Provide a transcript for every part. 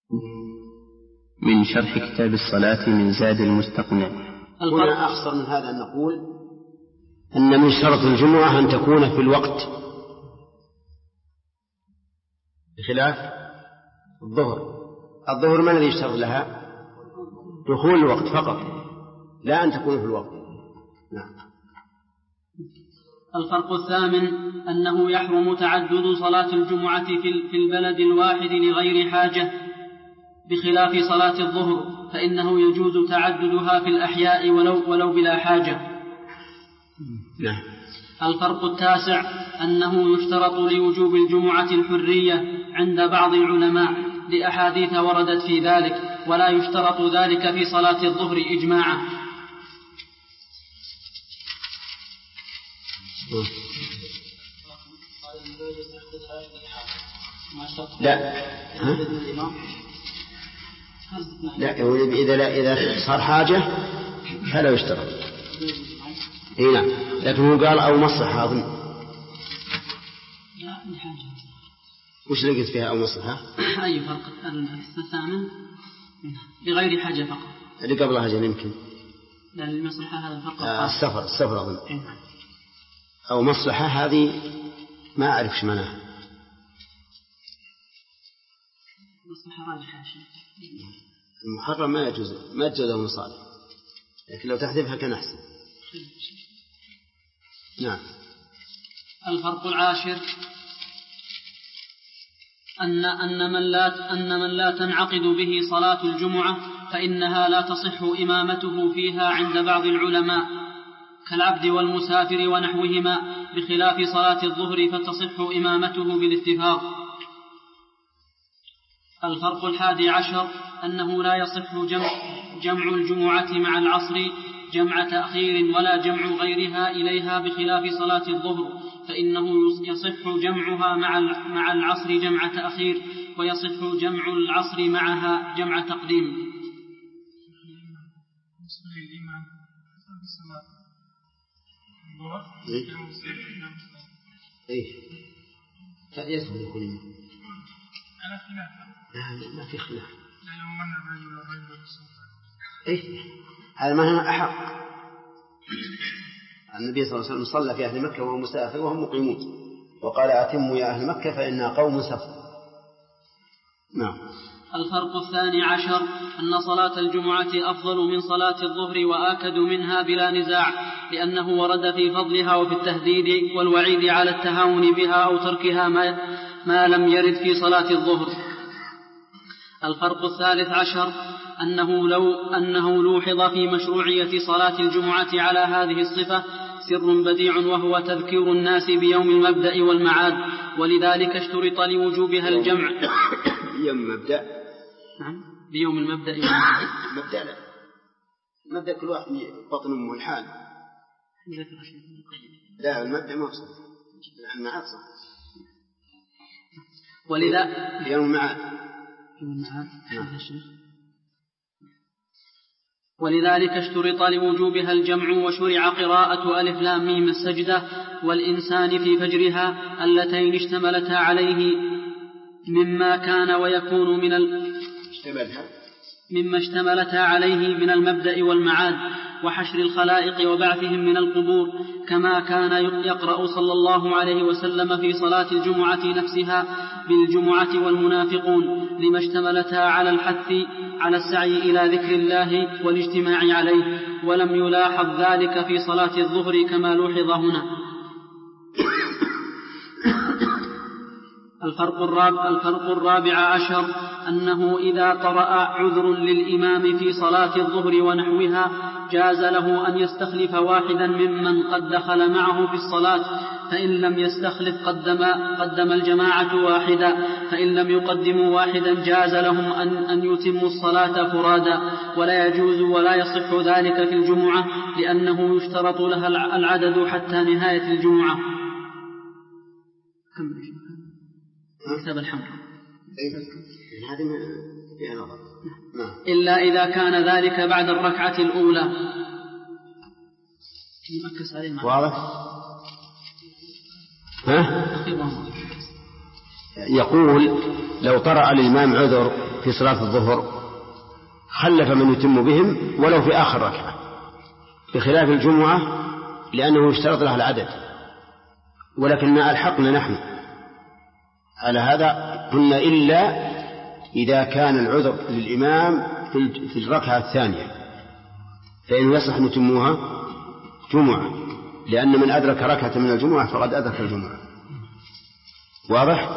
من شرح كتاب الصلاة من زاد المستقنع. هنا أخصر من هذا أن نقول أن من شرط الجمعة أن تكون في الوقت، بخلاف الظهر ما الذي يشترط لها؟ دخول الوقت فقط، لا أن تكون في الوقت. نعم. الفرق الثامن أنه يحرم تعدد صلاة الجمعة في البلد الواحد لغير حاجة، بخلاف صلاة الظهر فإنه يجوز تعددها في الأحياء ولو بلا حاجة. نعم. الفرق التاسع أنه يشترط لوجوب الجمعة الحرية عند بعض العلماء لأحاديث وردت في ذلك، ولا يشترط ذلك في صلاة الظهر إجماعا. إذا صار حاجة فلا يشترط. نعم، لكنه قال أو مصلحة أظن. وش لقيت فيها أو مصلحة؟ أي فرق الثامن بغير حاجة فقط. اللي قبلها جل يمكن. لا المصلحة هذا فرق. السفر أظن. أو مصلحة هذه ما أعرف شو معناها. مصلحة راجحة. المحرم ما يجوز له مصالح، لكن لو تحذفها كان أحسن. نعم. الفرق العاشر أن من لا تنعقد به صلاة الجمعة فإنها لا تصح إمامته فيها عند بعض العلماء كالعبد والمسافر ونحوهما، بخلاف صلاة الظهر فتصح إمامته بالاتفاق. الفرق الحادي عشر أنه لا يصح جمع الجمعة مع العصر جمع تأخير ولا جمع غيرها إليها، بخلاف صلاة الظهر فإنه يصح جمعها مع العصر جمع تأخير، ويصح جمع العصر معها جمع تقديم. ما في خلاف. هذا ما هو أحق. النبي صلى الله عليه وسلم صلى في أهل مكة وهو مسافر وهم مقيمون، وقال أتموا يا أهل مكة فإنها قوم سفر. نعم. الفرق الثاني عشر أن صلاة الجمعة أفضل من صلاة الظهر وآكد منها بلا نزاع، لأنه ورد في فضلها وفي التهديد والوعيد على التهاون بها أو تركها ما لم يرد في صلاة الظهر. الفرق الثالث عشر أنه لوحظ في مشروعية صلاة الجمعة على هذه الصفة سر بديع، وهو تذكير الناس بيوم المبدأ والمعاد، ولذلك اشترط لوجوبها الجمع. يوم مبدأ. نعم، بيوم المبدأ والمعاد. مبدأ لا، مبدأ كل واحد بطن أمه الحال. لا، المبدأ ما صح، المعاد صح. يوم المعاد. ولذلك اشترط لوجوبها الجمع، وشرع قراءة ألف لام ميم السجدة والإنسان في فجرها اللتين اشتملتا عليه مما كان ويكون مما اشتملتا عليه من المبدأ والمعاد وحشر الخلائق وبعثهم من القبور، كما كان يقرأ صلى الله عليه وسلم في صلاة الجمعة نفسها بالجمعة والمنافقون، لما اشتملتا على الحث على السعي إلى ذكر الله والاجتماع عليه، ولم يلاحظ ذلك في صلاة الظهر كما لوحظ هنا. الفرق الرابع عشر أنه إذا طرأ عذر للإمام في صلاة الظهر ونحوها جاز له أن يستخلف واحدا ممن قد دخل معه في الصلاة، فإن لم يستخلف قدم الجماعة واحدا، فإن لم يقدموا واحدا جاز لهم أن يتموا الصلاة فرادا، ولا يجوز ولا يصح ذلك في الجمعة، لأنه يشترط لها العدد حتى نهاية الجمعة. كتاب الحمد إلا إذا كان ذلك بعد الركعة الأولى. واضح؟ يقول لو طرأ الإمام عذر في صلاة الظهر خلف من يتم بهم ولو في آخر ركعة، بخلاف الجمعة لأنه يشترط لها العدد، ولكن ألحقنا نحن على هذا قلنا إلا إذا كان العذر للإمام في الركعة الثانية فإنه يصح أن يتموها جمعة، لأن من أدرك ركعة من الجمعة فقد أدرك الجمعة. واضح؟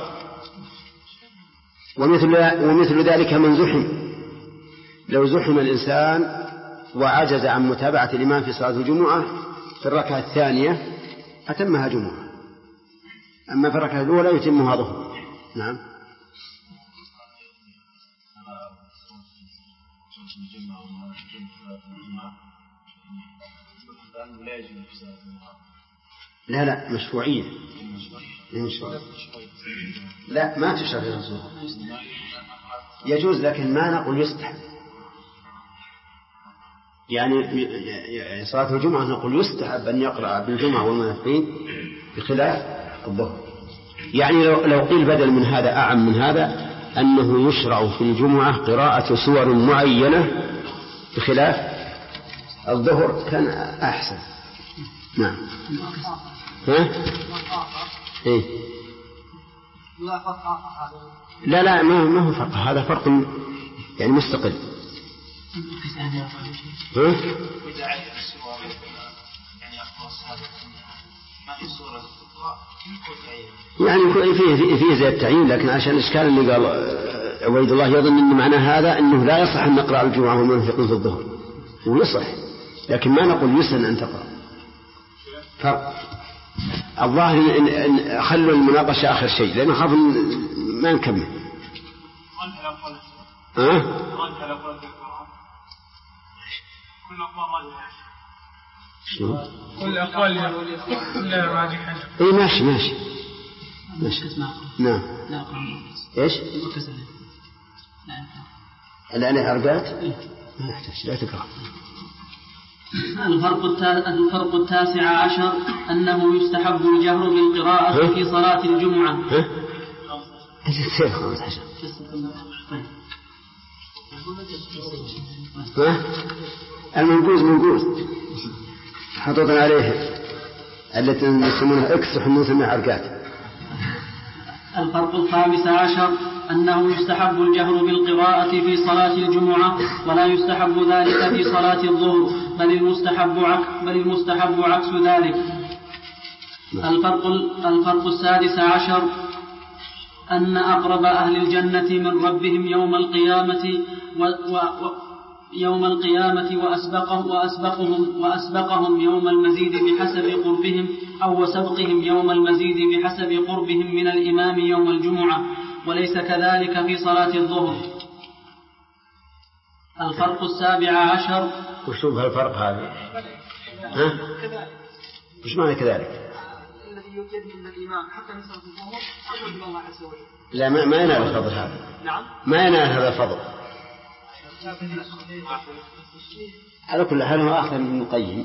ومثل ذلك من زحم، لو زحم الإنسان وعجز عن متابعة الإمام في صلاة الجمعة في الركعة الثانية أتمها جمعة، أما في الركعة الأولى يتمها ظهر. نعم. لا مشروعية. لا ما تشرع في الرسول، يجوز لكن ما نقول يستحب. يعني صلاة الجمعة نقول يستحب أن يقرأ بالجمعة والمنافقين بخلاف الظهر. يعني لو قيل بدل من هذا أعم من هذا أنه يشرع في الجمعة قراءة سور معينة بخلاف الظهر كان أحسن. نعم. ها؟ إيه؟ لا ما هو فرق، هذا فرق يعني مستقل. ها؟ يعني فيه زي التعيين، لكن عشان الإشكال اللي قال عبيد الله يظن أن معنى هذا أنه لا يصح أن نقرأ الجمعة والمنافقين في الظهر، ويصح لكن ما نقول يسن أن تقرأ. فرق. الظاهر إن خلوا المناقشة آخر شيء لأنه خاف ما نكمل. كل أقوال كلها راجحة. إيه ماشي. نعم. إيش؟ الآن عرقات؟ ما يحتاج لا تقرأ. الفرق التاسع عشر أنه يستحب الجهر بالقراءة في صلاة الجمعة. المنقوز حطوطا عليه التي يسمونها اكسح نسميها عرقات. الفرق الخامس عشر أنه يستحب الجهر بالقراءة في صلاة الجمعة ولا يستحب ذلك في صلاة الظهر، بل المستحب عكس ذلك. الفرق السادس عشر أن أقرب أهل الجنة من ربهم يوم القيامة وأسبقهم يوم المزيد بحسب قربهم أو وسبقهم يوم المزيد بحسب قربهم من الإمام يوم الجمعة، وليس كذلك في صلاة الظهر. الفرق السابع عشر. وشوف هالفرق هذا وش معنى كذلك؟ الذي يوجد من الإمام حتى في صلاة الظهر أجل الله عز وجل. لا ما ينال الفضل هذا. نعم. ما ينال هذا الفضل. على كل حال هو أخذ من القيم.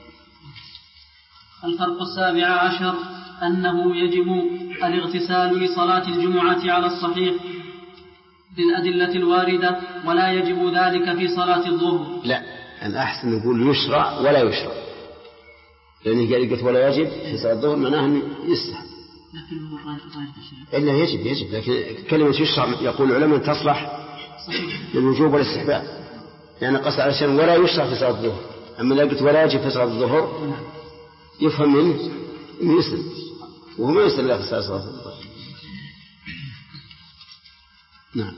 الفرق السابع عشر أنه يجب الاغتسال لصلاة الجمعة على الصحيح بالأدلة الواردة، ولا يجب ذلك في صلاة الظهر. لا الأحسن نقول يشرع ولا يشرع، لأنه قالت ولا يجب في صلاة الظهر معناها أنه يستحب. إلا يجب لكن كلمة يشرع يقول العلماء تصلح للوجوب والاستحباب، يعني قصد على شيء ولا يشرع في صلاة الظهر. أما لو قلت ولا يجب في صلاة الظهر يفهم منه إنه يسلم، وهو ما يسلم لا في صلاة الظهر. نعم.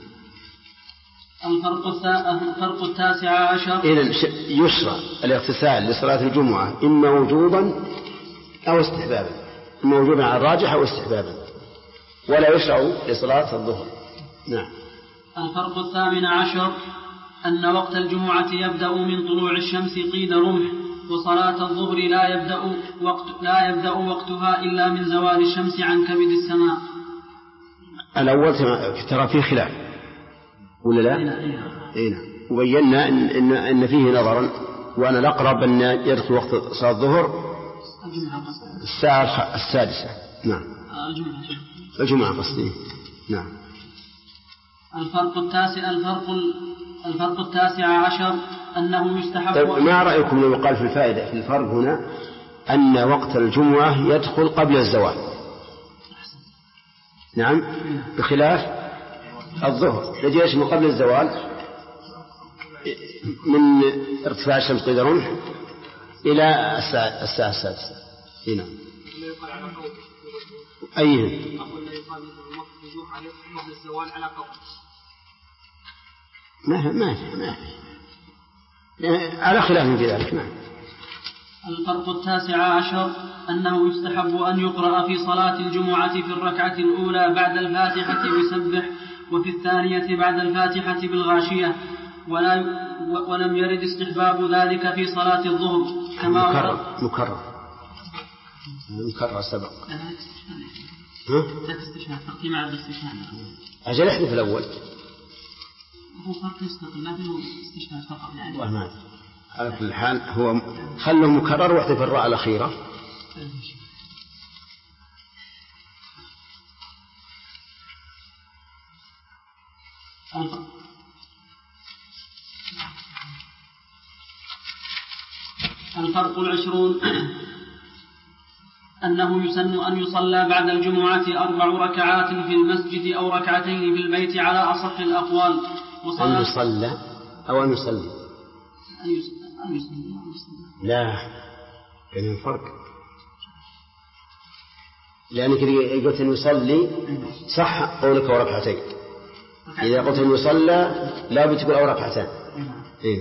الفرق التاسع عشر. إذن يشرع الاغتسال لصلاة الجمعة إما وجوبا أو استحبابا، إما وجوبا على الراجح أو استحبابا، ولا يشرع لصلاة الظهر. نعم. الفرق الثامن عشر أن وقت الجمعة يبدأ من طلوع الشمس قيد رمح، وصلاة الظهر لا يبدأ وقتها إلا من زوال الشمس عن كبد السماء. الأول ترى فيه خلاف ولا لا؟ نعم. وبينا إن فيه نظرا، وأنا الأقرب أن يدخل وقت صلاة الظهر الساعة 6. نعم. الجمعة قصدي. نعم. الفرق التاسع عشر أنه يستحب. طيب ما رأيكم لو قال في الفائدة في الفرق هنا أن وقت الجمعة يدخل قبل الزوال؟ نعم، بخلاف الظهر الذي يشمل قبل الزوال من ارتفاع الشمس قيد رمح إلى الساعة السادسة. هنا أيه ما على خلاف في ذلك. نعم. الفرق التاسع عشر أنه يستحب أن يقرأ في صلاة الجمعة في الركعة الأولى بعد الفاتحة بسبح، وفي الثانية بعد الفاتحة بالغاشية، ولم يرد استحباب ذلك في صلاة الظهر كما مكرر سبق. أجل احذف في الأول. هو فرق مستقل ما فيه استشهاد فقط يعني. والله ما أدري. على كل حال هو خله مكرر واحذف الراء الأخيرة. الفرق العشرون أنه يسن أن يصلى بعد الجمعة 4 ركعات في المسجد أو ركعتين في البيت على أصح الأقوال. أن يصلى أو أن يصلي؟ أن يصلي. لا، يعني الفرق، لأنك قلت أن يصلي صح قولك وركعتين. إذا قلت أن يصلى لا بتقول أو ركعتين. إيه.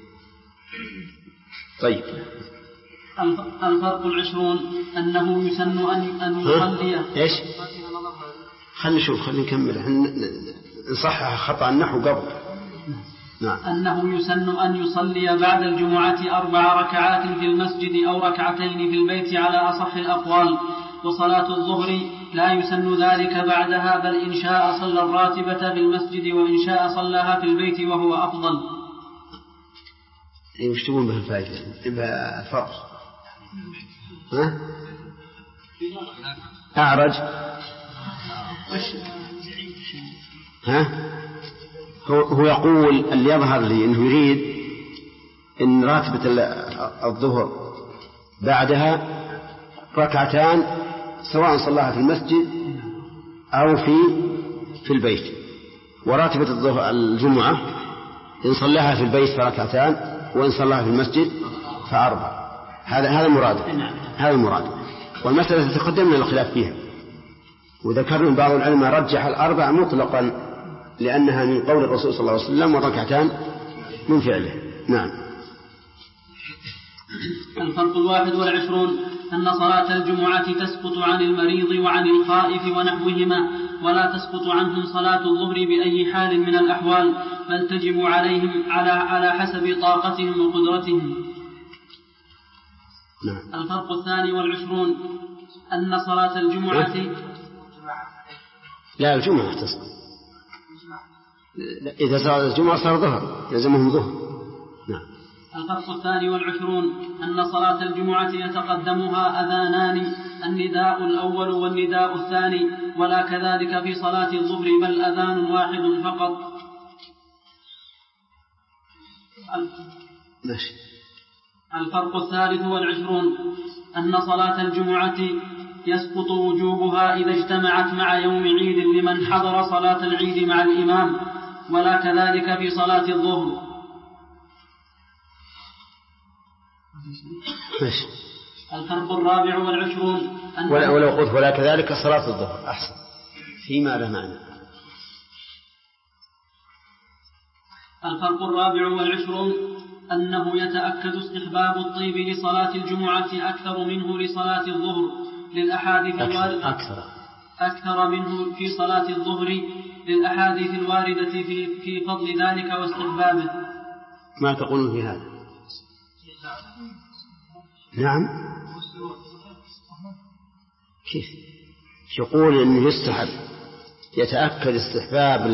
طيب. الفرق العشرون أنه يسن أن يصلي. إيش؟ خلينا نكمل نصحح خطأ النحو قبل. نعم. أنه يسن أن يصلي بعد الجمعة 4 ركعات في المسجد أو ركعتين في البيت على أصح الأقوال. وصلاة الظهر لا يسن ذلك بعدها، بل إن شاء صلى الراتبة بالمسجد وإن شاء صلاها في البيت وهو أفضل. وش تقول به الفائدة؟ الفرق أعرج هو يقول اللي يظهر لي أنه يريد أن راتبة الظهر بعدها ركعتان سواء صلاها في المسجد أو في البيت، وراتبة الظهر الجمعة إن صلاها في البيت فركعتان وإن صلاها في المسجد ف4. هذا المراد. والمسألة تقدم لنا الخلاف فيها، وذكرنا بعض العلماء رجح 4 مطلقا لأنها من قول الرسول صلى الله عليه وسلم وركعتان من فعله. نعم. الفرق 21 أن صلاة الجمعة تسقط عن المريض وعن الخائف ونحوهما، ولا تسقط عنهم صلاة الظهر بأي حال من الأحوال، بل تجب عليهم على حسب طاقتهم وقدرتهم. نعم. الفرق 22 أن صلاة الجمعة لا، الجمعة تسقط. إذا صار الجمعة صار ظهر يلزمهم ظهر. نعم. الفرق 22 أن صلاة الجمعة يتقدمها أذانان، النداء الأول والنداء الثاني، ولا كذلك في صلاة الظهر، بل أذان واحد فقط. الفرق 23 أن صلاة الجمعة يسقط وجوبها إذا اجتمعت مع يوم عيد لمن حضر صلاة العيد مع الإمام، ولا كذلك في صلاة الظهر. الفرق 24 ولو قلت ولا كذلك صلاة الظهر أحسن فيما له معنى. الفرق 24 أنه يتأكد استحباب الطيب لصلاة الجمعة أكثر منه لصلاة الظهر للأحاديث الواردة أكثر منه في صلاة الظهر للأحاديث الواردة في فضل ذلك واستحبابه. ما تقولون في هذا؟ نعم. كيف يقول إنه يستحب يتأكد استحباب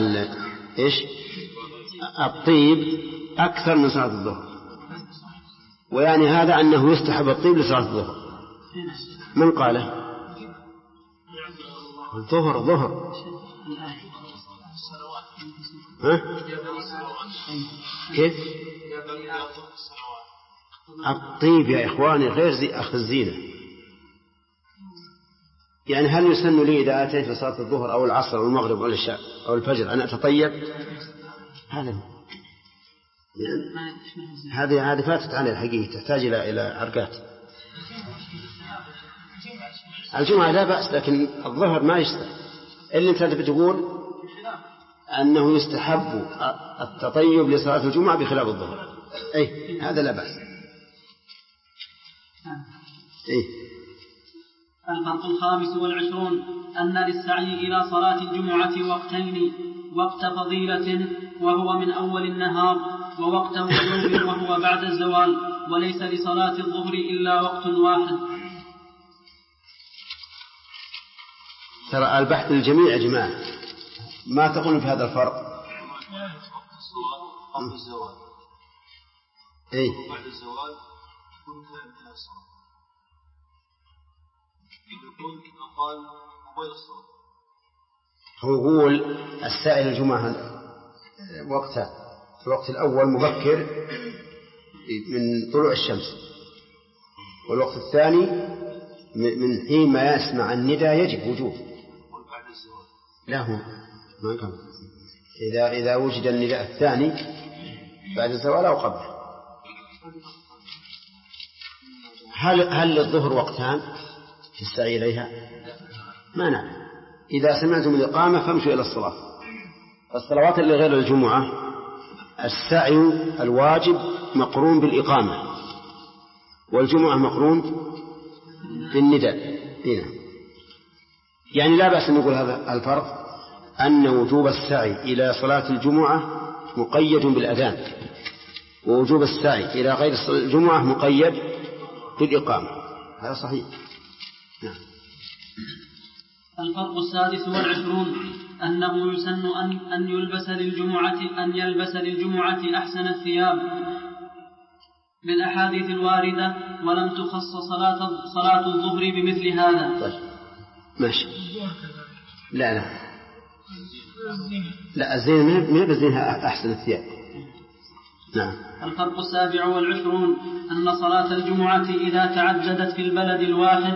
الطيب أكثر من صلاة الظهر، ويعني هذا أنه يستحب الطيب لصلاة الظهر. من قاله؟ الظهر ها؟ كيف؟ الطيب يا إخواني غير أخذ الزينة. يعني هل يسن لي إذا أتيت في صلاة الظهر أو العصر أو المغرب أو العشاء أو الفجر أن أتطيب؟ هذه فاتت عن الحقيقة، تحتاج إلى عرقات. الجمعة لا بأس، لكن الظهر ما يستحب. اللي أنت بتقول أنه يستحب التطيب لصلاة الجمعة بخلاف الظهر، أي هذا لا بأس. الفرق 25 أن للسعي إلى صلاة الجمعة وقتين: وقت فضيلة وهو من أول النهار، ووقت وجوب وهو بعد الزوال، وليس لصلاة الظهر إلا وقت واحد. ترى البحث للجميع يا جماعة، ما تقولون في هذا الفرق؟ قبل الزوال بعد الزوال انتهى الصلاة. يقول قال قبيل الصلاة. هو يقول السائل الجمعة وقتها: الوقت الأول مبكر من طلوع الشمس، والوقت الثاني من حين ما يسمع الندى يجب وجوب. بعد الزوال لا، هو ما كان إذا وجد النداء الثاني بعد الزوال أو قبله. هل للظهر وقتان في السعي إليها؟ ما نعلم. إذا سمعتم الإقامة فامشوا إلى الصلاة. الصلوات اللي غير الجمعة السعي الواجب مقرون بالإقامة، والجمعة مقرون بالنداء. يعني لا بأس أن نقول هذا الفرق، أن وجوب السعي إلى صلاة الجمعة مقيد بالأذان، ووجوب السعي إلى غير الجمعة مقيد بالإقامة. هذا صحيح. نعم. الفرق 26 أنه يسن أن يلبس للجمعة أحسن الثياب بالأحاديث الواردة، ولم تخص صلاة الظهر بمثل هذا. طيب ماشي. لا الزينة ما بزينها أحسن الثياب. نعم. الفرق 27 أن صلاة الجمعة إذا تعددت في البلد الواحد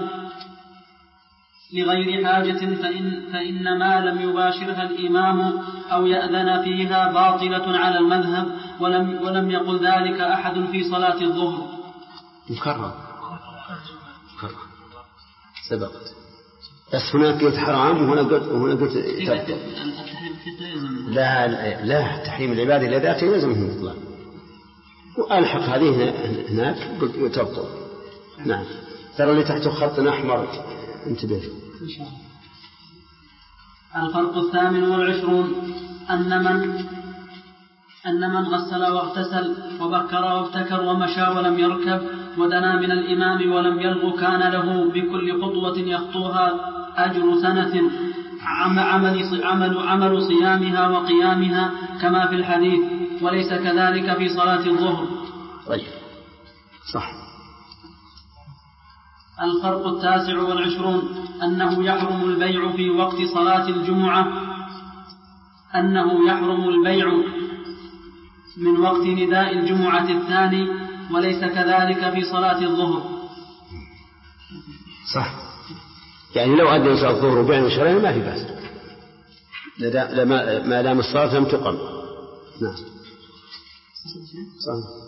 لغير حاجة فإن ما لم يباشرها الإمام أو يأذن فيها باطلة على المذهب، ولم يقل ذلك أحد في صلاة الظهر. مكرر سبقت، بس هناك قلت حرام وهنا قلت تبطل. لا تحريم العبادة لذاته يلزمه مطلق، وألحق هذه هناك قلت تبطل. نعم. ترى اللي تحته خط أحمر انتبه. الفرق 28 أن من غسل واغتسل وبكر وابتكر ومشى ولم يركب ودنا من الإمام ولم يلغ كان له بكل خطوة يخطوها أجر سنة عمل صيامها وقيامها كما في الحديث، وليس كذلك في صلاة الظهر. طيب صح. الفرق 29 أنه يحرم البيع في وقت صلاة الجمعة، أنه يحرم البيع من وقت نداء الجمعة الثاني، وليس كذلك في صلاة الظهر. صح. يعني لو أدى صلاة الظهر وبيع وشراء ما في بأس، ما دام الصلاة لم تقم. نعم. صح.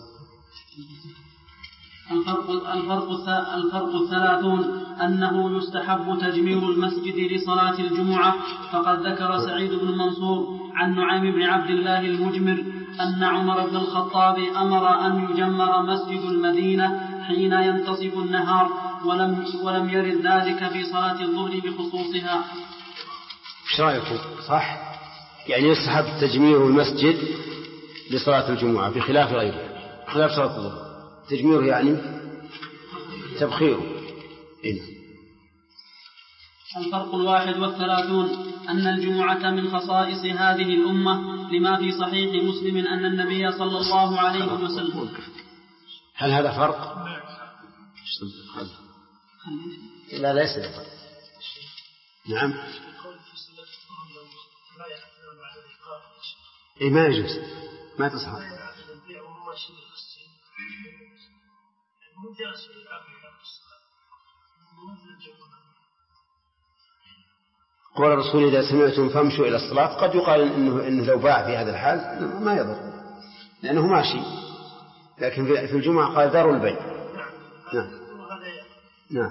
الفرق 30 أنه يستحب تجمير المسجد لصلاة الجمعة، فقد ذكر سعيد بن منصور عن نعيم بن عبد الله المجمر أن عمر بن الخطاب أمر أن يجمر مسجد المدينة حين ينتصف النهار، ولم يرد ذلك في صلاة الظهر بخصوصها. ايش رأيكم؟ صح؟ يعني يستحب تجمير المسجد لصلاة الجمعة بخلاف غيره، خلاف صلاة الظهر. تجميره يعني تبخيره. الفرق 31 أن الجمعة من خصائص هذه الأمة، لما في صحيح مسلم أن النبي صلى الله عليه وسلم. هل هذا فرق؟ لا ليس فرق. نعم. إيه ما يجوز ما تصح. قول الرسول إذا سمعتم فامشوا إلى الصلاة قد يقال إنه لو باع في هذا الحال ما يضر لأنه ماشي، لكن في الجمعة قال دار البيع. نعم. نعم.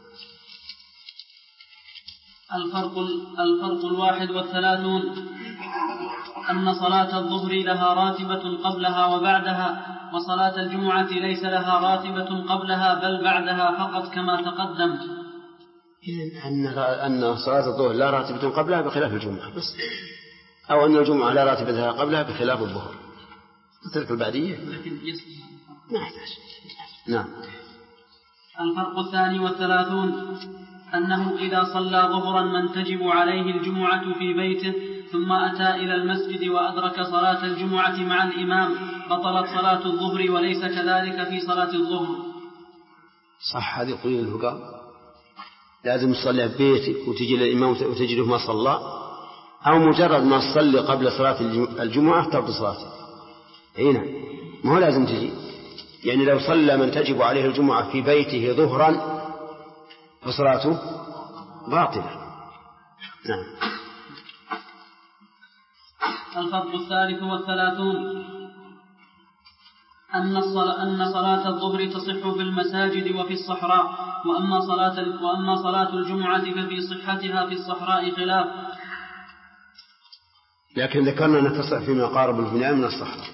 الفرق 31 أن صلاة الظهر لها راتبة قبلها وبعدها، وصلاة الجمعة ليس لها راتبة قبلها بل بعدها فقط كما تقدم. إذن أن صلاة الظهر لا راتبة قبلها بخلاف الجمعة بس، أو أن الجمعة لا راتبة لها قبلها بخلاف الظهر. تلك البعدية ما يحتاج. نعم. الفرق 32 أنه إذا صلى ظهرا من تجب عليه الجمعة في بيته ثم أتى إلى المسجد وأدرك صلاة الجمعة مع الإمام بطلت صلاة الظهر وليس كذلك في صلاة الظهر. صح. هذه قول الفقهاء لازم تصلي في بيتك وتجي للإمام وتجده ما صلى، أو مجرد ما تصلي قبل صلاة الجمعة تبطل صلاته. هنا ما هو لازم تجي، يعني لو صلى من تجب عليه الجمعة في بيته ظهرا فصلاته باطلة. نعم. الفرق 33 أن صلاة الظهر تصح في المساجد وفي الصحراء، وأما صلاة الجمعة ففي صحتها في الصحراء خلاف. لكن ذكرنا أنها تصح فيما قارب البناء من الصحراء.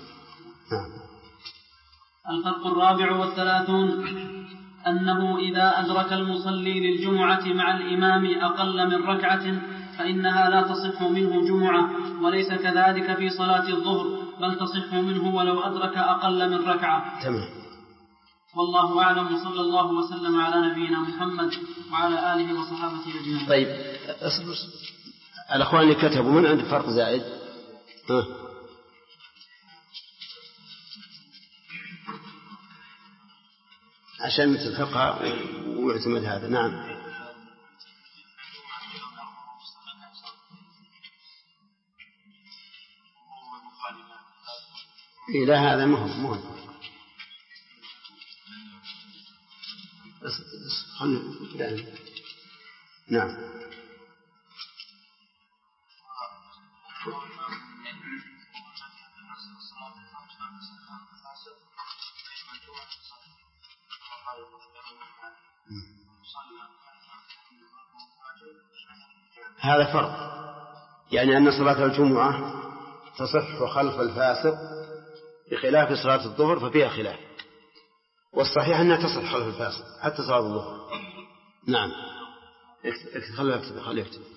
الفرق 34 أنه إذا أدرك المصلي للجمعة مع الإمام أقل من ركعة فإنها لا تصح منه جمعة، وليس كذلك في صلاة الظهر بل تصح منه ولو أدرك أقل من ركعة. تمام. والله أعلم، وصلى الله وسلم على نبينا محمد وعلى آله وصحابته أجمعين. طيب الأخوان اللي كتبوا من عند فرق زائد عشان مثل الفقه ويعتمد هذا. نعم. لا هذا مهم نعم. هذا فرق، يعني أن صلاة الجمعة تصح خلف الفاسق بخلاف صلاة الظهر ففيها خلاف، والصحيح أنها تصح خلف الفاسق حتى صلاة الظهر. نعم. خليه يكتب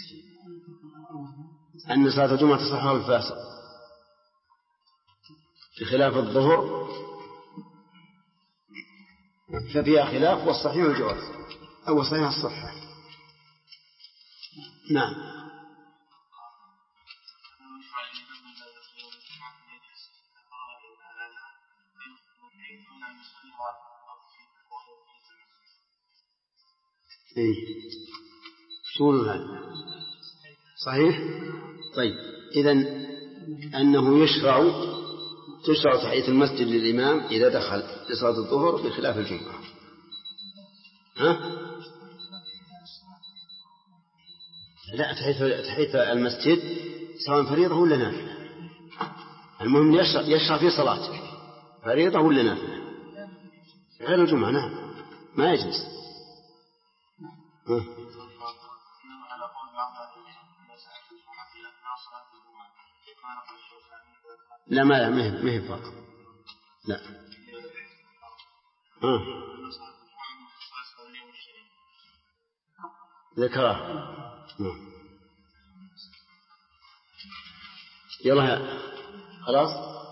أن صلاة الجمعة تصح خلف الفاسق بخلاف الظهر ففيها خلاف، والصحيح الجواز أو صحيح الصحة. نعم. شو هذا صحيح؟ طيب إذن أنه تشرع تحية المسجد للإمام إذا دخل لصلاة الظهر بخلاف الجمعة. لا، تحية المسجد سواء فريضة ولا نافلة، المهم يشرع في صلاته فريضة ولا نافلة، غير الجمعة. نعم ما يجلس. لا ما هي فرق. لا. ذكره. يلا خلاص.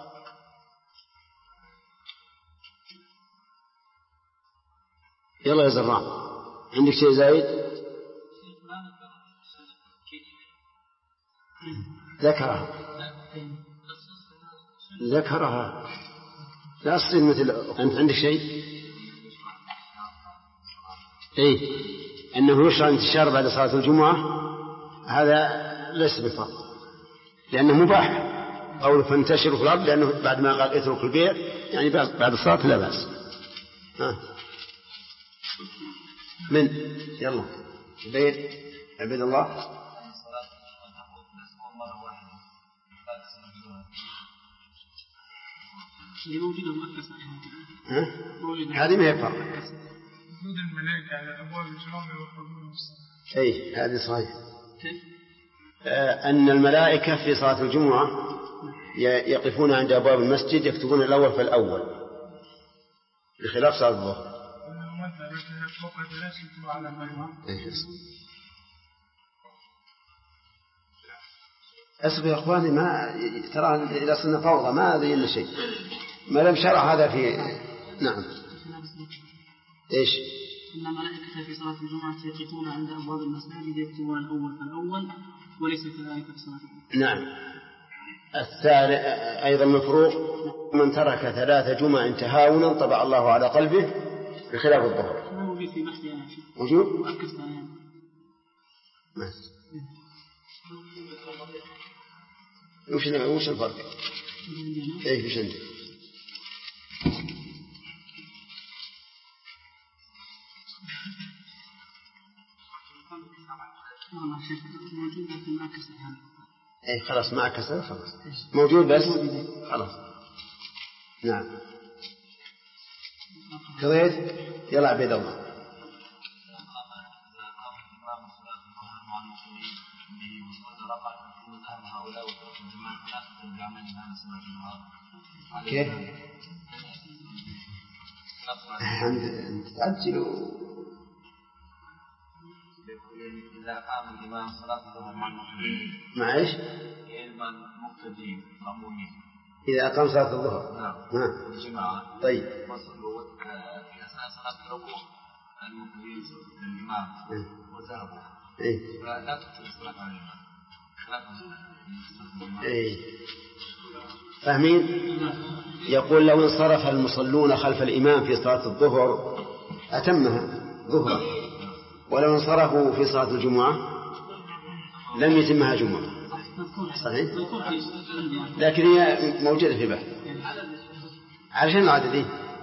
يلا يا زرع، عندك شيء زايد؟ ذكرها لا أصير مثل. أنت عندك شيء؟ أنه يشرع انتشار بعد صلاة الجمعة، هذا ليس بفرق لأنه مباح أو فانتشروا في الأرض، لأنه بعد ما قال اتركوا البيع يعني بعد الصلاة لا بأس. من يلا عبد الله. هذه ما هي فرق. وجود الملائكة على أبواب الجامع وقبول الصلاة. أي هذه صحيح. أن الملائكة في صلاة الجمعة يقفون عند أبواب المسجد يكتبون الأول فالأول بخلاف صلاة الظهر. أسف يا أخواني، ما ترى إذا صرنا فوضى ما أدري إلا شيء ما لم شرع هذا في. نعم. إيش؟ إن الملائكة في صلاة الجمعة يقفون عند أبواب المساجد يكتبون الأول فالأول وليس كذلك في صلاة الجمعة. نعم. أيضا مفروق من ترك 3 جمع تهاونا طبع الله على قلبه بخلاف الظهر. موجود في بحث يعني موجود؟ وأكدت يعني. وش الفرق؟ إيه وش عندك؟ موجود لكن ما كسر. إيه خلاص ما كسر خلاص موجود بس خلاص. نعم. قضيت يلا عبيد الله. كيف؟ أنت تأجل. إذا قام الإمام صلاة الظهر مع المقتدين. مع إيش؟ المقتدين مأمومين. إذا أقام صلاة الظهر. نعم. الجماعة. طيب. وصلوا في أثناء صلاة الركوع المقتدين الإمام وذهبوا. إيه. لا تقتل الصلاة على الإمام. إيه. فاهمين؟ يقول لو انصرف المصلون خلف الإمام في صلاة الظهر أتمها ظهرا، ولو انصرفوا في صلاة الجمعة لم يتمها جمعة. صحيح؟ لكن هي موجودة في بحث علشان العددين.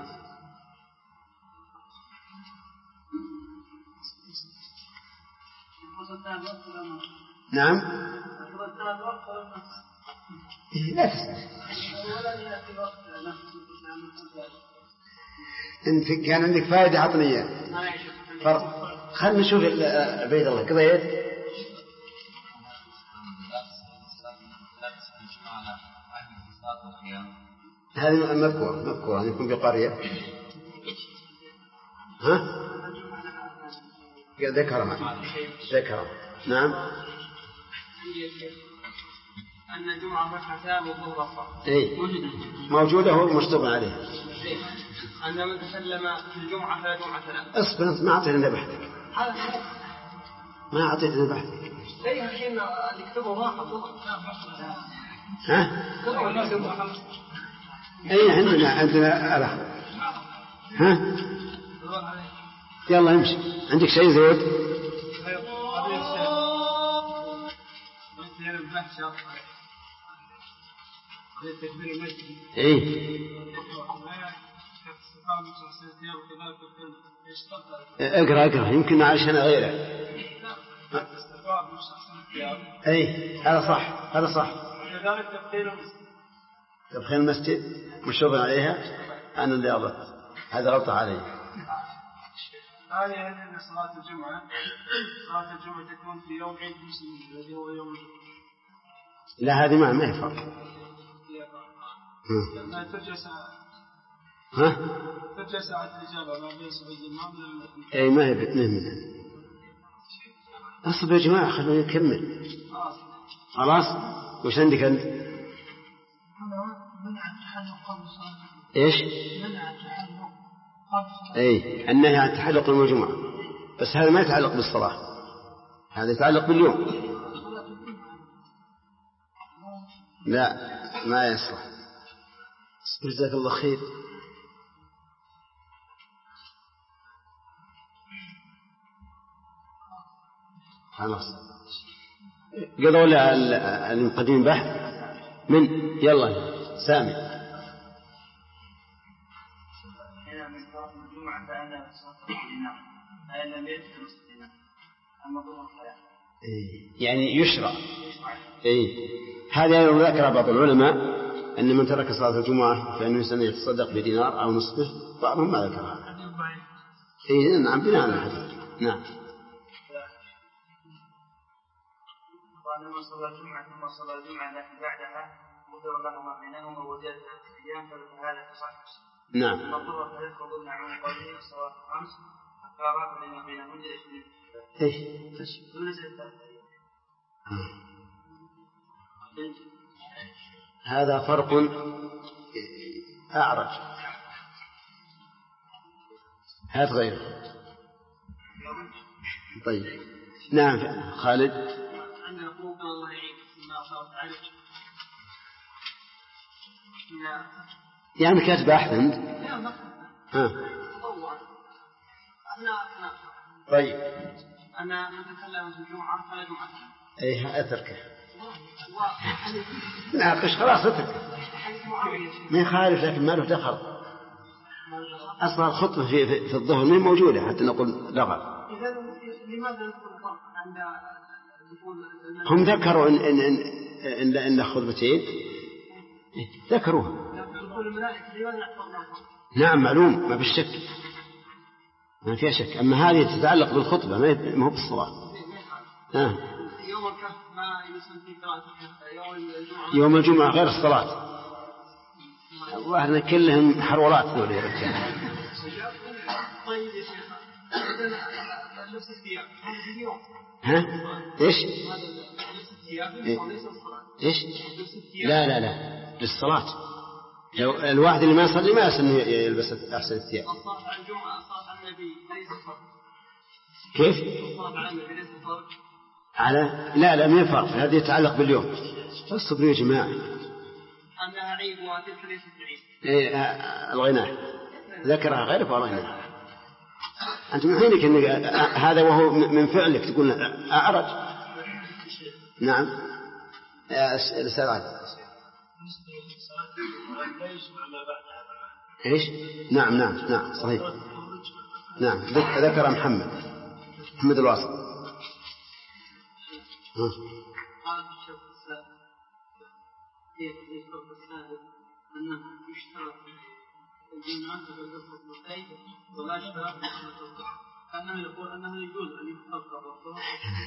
نعم. لا تسأل. إن كان عندك فائدة عطني إياه. خلنا نشوف بيت الله قضيت. هذه مذكورة أن يكون بقرية. ها؟ ذكر. نعم. أن الجمعة ركعتان والظهر ركعة. إيه موجودة هو مشطوب عليه. أن من تسلم في الجمعة فلا جمعة له. اصبر أنت ما أعطيتنا بحثك. ما أعطيتنا بحثك. ليه الحين اللي كتبوا راحة. ها؟ أي عندنا ألا. ها؟ يلا امشي. عندك شيء زود؟ إيه. اقرأ يمكن عشان غيره. أي هذا صح. تدخين المسجد مشروب عليها أنا اللي أغلط. هذا غلط علي. هذه أن صلاة الجمعة تكون في يوم عيد المسلمين الذي هو يوم الجمعة. لا هذه ما هي فرق. ترجع ساعة الإجابة ما بين صعود الإمام. أي ما هي أصبر يا جماعة خلونا نكمل. خلاص وش عندك أنت؟ إيش؟ أي النهي عن التحلق يوم الجمعة، بس هذا ما يتعلق بالصلاة، هذا يتعلق باليوم. لا ما يصلح. جزاك الله خير. خلاص قضوا المقدمين بحث من يلا سامي. إذا من صلاة الجمعة فأنا صلاة الإمام فإن لم يجد نصف الإمام أما ظهر فلا. يعني يشرع. هذا ذكر بعض العلماء أن من ترك صلاة الجمعة فإنه يسن يتصدق بدينار أو نصفه، بعضهم ما ذكر هذا. نعم بناء على الحديث. نعم. لما صلى الجمعة ثم صلى الجمعة التي بعدها غفر له ما بينهما وزاد 3 أيام فهذا تصح. نعم. فالظهر فيفرض النعوم قليل الصلاة 5 كفارات لما بينهن هذا فرق أعرج. هات غيره. طيب نعم خالد. عندنا فروق الله يعين ما صارت عليك. يعني كاتب أحسن. طيب أنا أتكلم في الجمعة فلا جمعة. أي أتركه. ناقش خلاص أتركه. ما يخالف لكن ما له دخل. أصلا الخطبة في الظهر من موجودة حتى نقول لغة. هم ذكروا إن خطبتين ذكروها. نعم معلوم ما بالشك ما فيها شك. أما هذه تتعلق بالخطبة ما هو بالصلاة. يوم الجمعة غير الصلاة. الله كلهم حرورات ذول يا رجال. إيش؟ إيش؟ لا للصلاة. لو الواحد اللي ما يصلي ما يصلي يلبس أحسن الثياب. كيف؟ على لا ما يفرق. هذا يتعلق باليوم. اصبروا يا جماعة. أنها عيب وتلك ليست عيب. الغناء ذكرها غيرك والغناء. أنت من حينك إن هذا وهو من فعلك تقول أعرج. نعم. السلام. إيش؟ نعم صحيح. نعم ذكر محمد الواصل. قال الشيخ السادس في الفرق السادس أنه يشترط الجمعة بالخطبتين ولا يشترط أنه يقول أنه يجوز أن يخطب الظهر.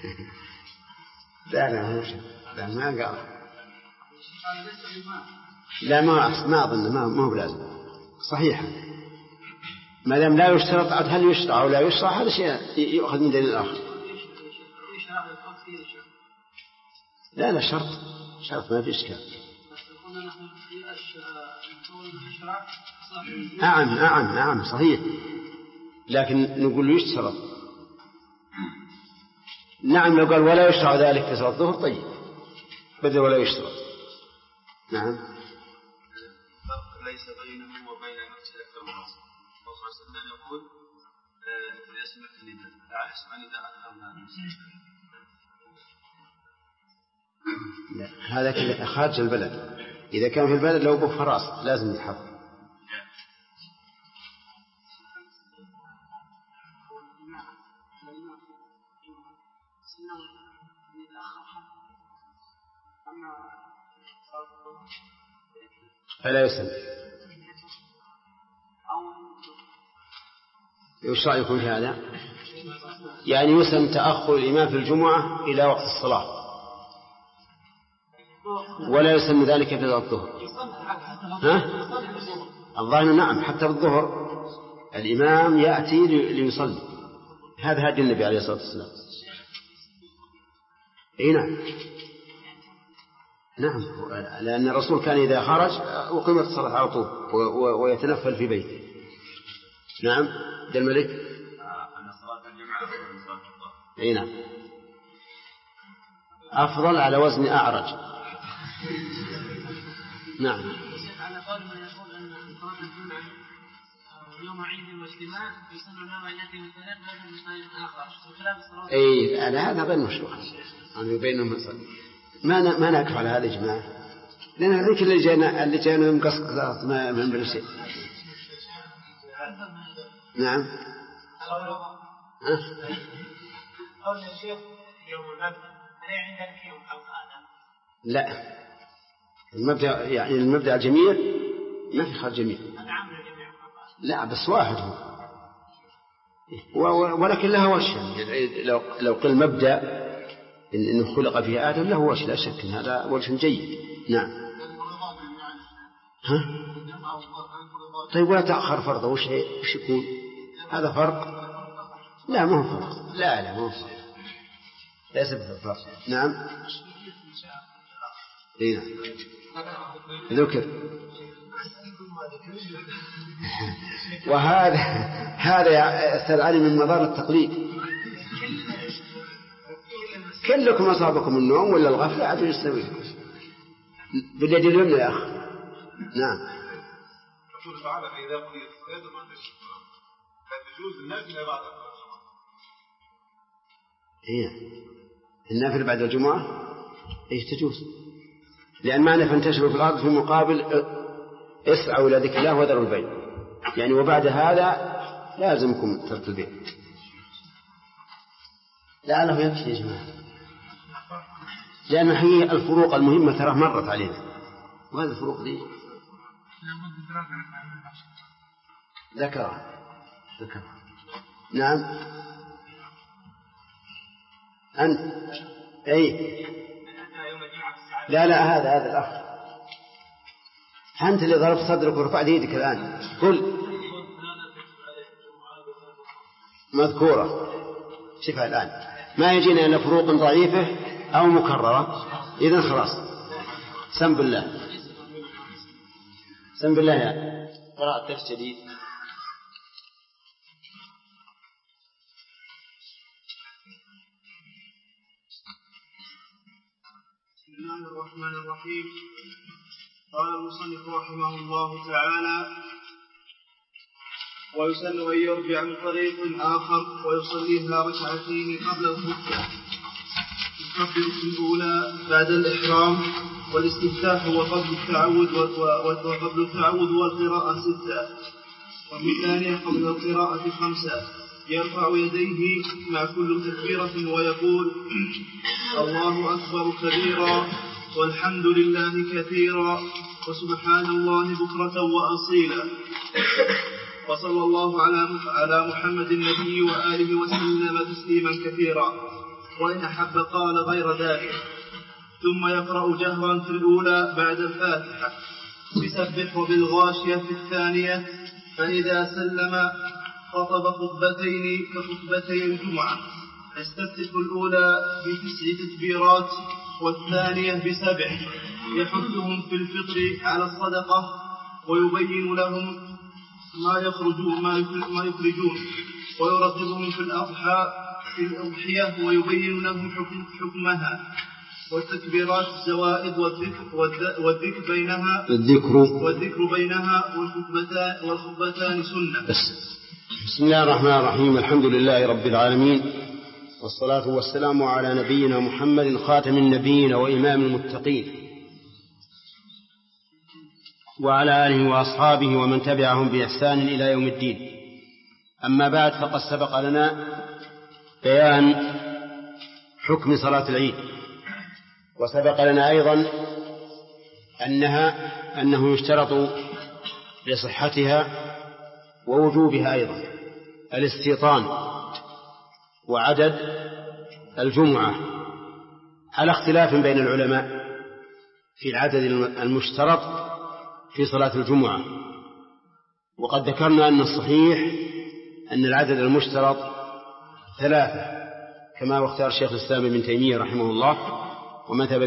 لا ما قال. لا ما أظن ما هو بلازم. صحيح ما دام لا يشترط عاد هل يشرع أو لا يشرع هذا شيء يؤخذ من دليل آخر. لا شرط ما في إشكال. نعم صحيح لكن نقول يشترط. نعم لو قال ولا يشرع ذلك في صلاة الظهر طيب بدل ولا يشترط. نعم ليس بينه وبين نفسه كالمعصية. الرسول صلى الله عليه وسلم يقول إذا سمعت النداء لا يسمع النداء لا هذا كله خارج البلد. إذا كان في البلد لو به فراس لازم يتحفظ. فلا يسلم. وش رأيكم في هذا؟ يعني يسلم تأخر الإمام في الجمعة إلى وقت الصلاة ولا يسلم ذلك في الظهر. الظاهر نعم حتى الظهر الإمام يأتي ليصلي. هذا هدي النبي عليه الصلاة والسلام. نعم لأن الرسول كان إذا خرج وقيمت الصلاة على طول ويتنفل في بيته. نعم ده الملك. أن صلاة الجمعة أفضل من صلاة الظهر. نعم أفضل على وزن أعرج. نعم. على قول من يقول أن صلاة الجمعة يوم عيد المسلمات يصلون يوم عيد مثلا غير مثال آخر وخلاف الصلاة. على هذا غير مشروع. أنا بينهم ما نقف على هذا يا جماعة. لأن هذيك اللي جانا مقصقصات ما من شيء. نعم. قول يا شيخ يوم المبدأ هل عندك يوم خلقانا؟ لا، المبدأ يعني المبدأ الجميع ما في خلق جميع. لا بس واحد هو ولكن له وجه. لو قل مبدأ إنه خلق فيه آدم له وجه لا شك إن هذا وجه جيد. نعم. ها؟ طيب ولا تأخر فرضه وش يكون؟ هذا فرق؟ لا ما هو فرق. لا ما هو فرق. ليس بفرق. نعم. نعم. ذكر. وهذا يا أستاذ علي من مضار التقليد. كلكم أصابكم النوم ولا الغفلة عاد يستوي لكم باليد اليمنى يا أخ. نعم. رسول تعالى إذا قضيت الصلاة ما تجوز النافلة بعد الجمعة. النافلة بعد الجمعة تجوز، لأن معنى فانتشروا في الأرض في مقابل اسعوا إلى ذكر الله وذروا البيع، يعني وبعد هذا لازمكم ترك البيع. لعله يكفي يا جماعة، لأن هي الفروق المهمة ترى مرت علينا، وهذه الفروق دي ذكرها. نعم. أنت أي لا هذا الأخ، أنت اللي ضربت صدرك ورفعت يدك الآن. قل مذكورة. شوفها الآن ما يجينا إلا فروق ضعيفة أو مكررة، إذن خلاص سم بالله يا قراءة درس جديد. بسم الله الرحمن الرحيم. قال المصنف رحمه الله تعالى: ويسن أن يرجع من طريق آخر ويصليها ركعتين قبل الخطبة، يكبر في الأولى بعد الإحرام، والاستفتاح وقبل التعوذ والقراءة 6، وفي الثانية قبل القراءة 5 يرفع يديه مع كل تكبيرة ويقول: الله أكبر كبيرا والحمد لله كثيرا وسبحان الله بكرة وأصيلا، وصلى الله على محمد النبي وآله وسلم تسليما كثيرا، وإن أحب قال غير ذلك. ثم يقرأ جهرا في الأولى بعد الفاتحة بسبح وبالغاشية في الثانية، فإذا سلم خطب خطبتين كخطبتي الجمعة، يستفتح الأولى ب9 تكبيرات والثانية ب7، يحثهم في الفطر على الصدقة ويبين لهم ما يخرجون ويرغبهم في الأضحية ويبين لهم حكمها، والتكبيرات الزوائد والذكر بينها والخطبتان سنة. بسم الله الرحمن الرحيم. الحمد لله رب العالمين، والصلاة والسلام على نبينا محمد خاتم النبيين وإمام المتقين، وعلى آله وأصحابه ومن تبعهم بإحسان إلى يوم الدين. أما بعد، فقد سبق لنا بيان حكم صلاة العيد، وسبق لنا أيضا أنه يشترط لصحتها ووجوبها أيضا الاستيطان وعدد الجمعة، على اختلاف بين العلماء في العدد المشترط في صلاة الجمعة. وقد ذكرنا أن الصحيح أن العدد المشترط 3 كما واختار شيخ الإسلام ابن تيمية رحمه الله ومذهب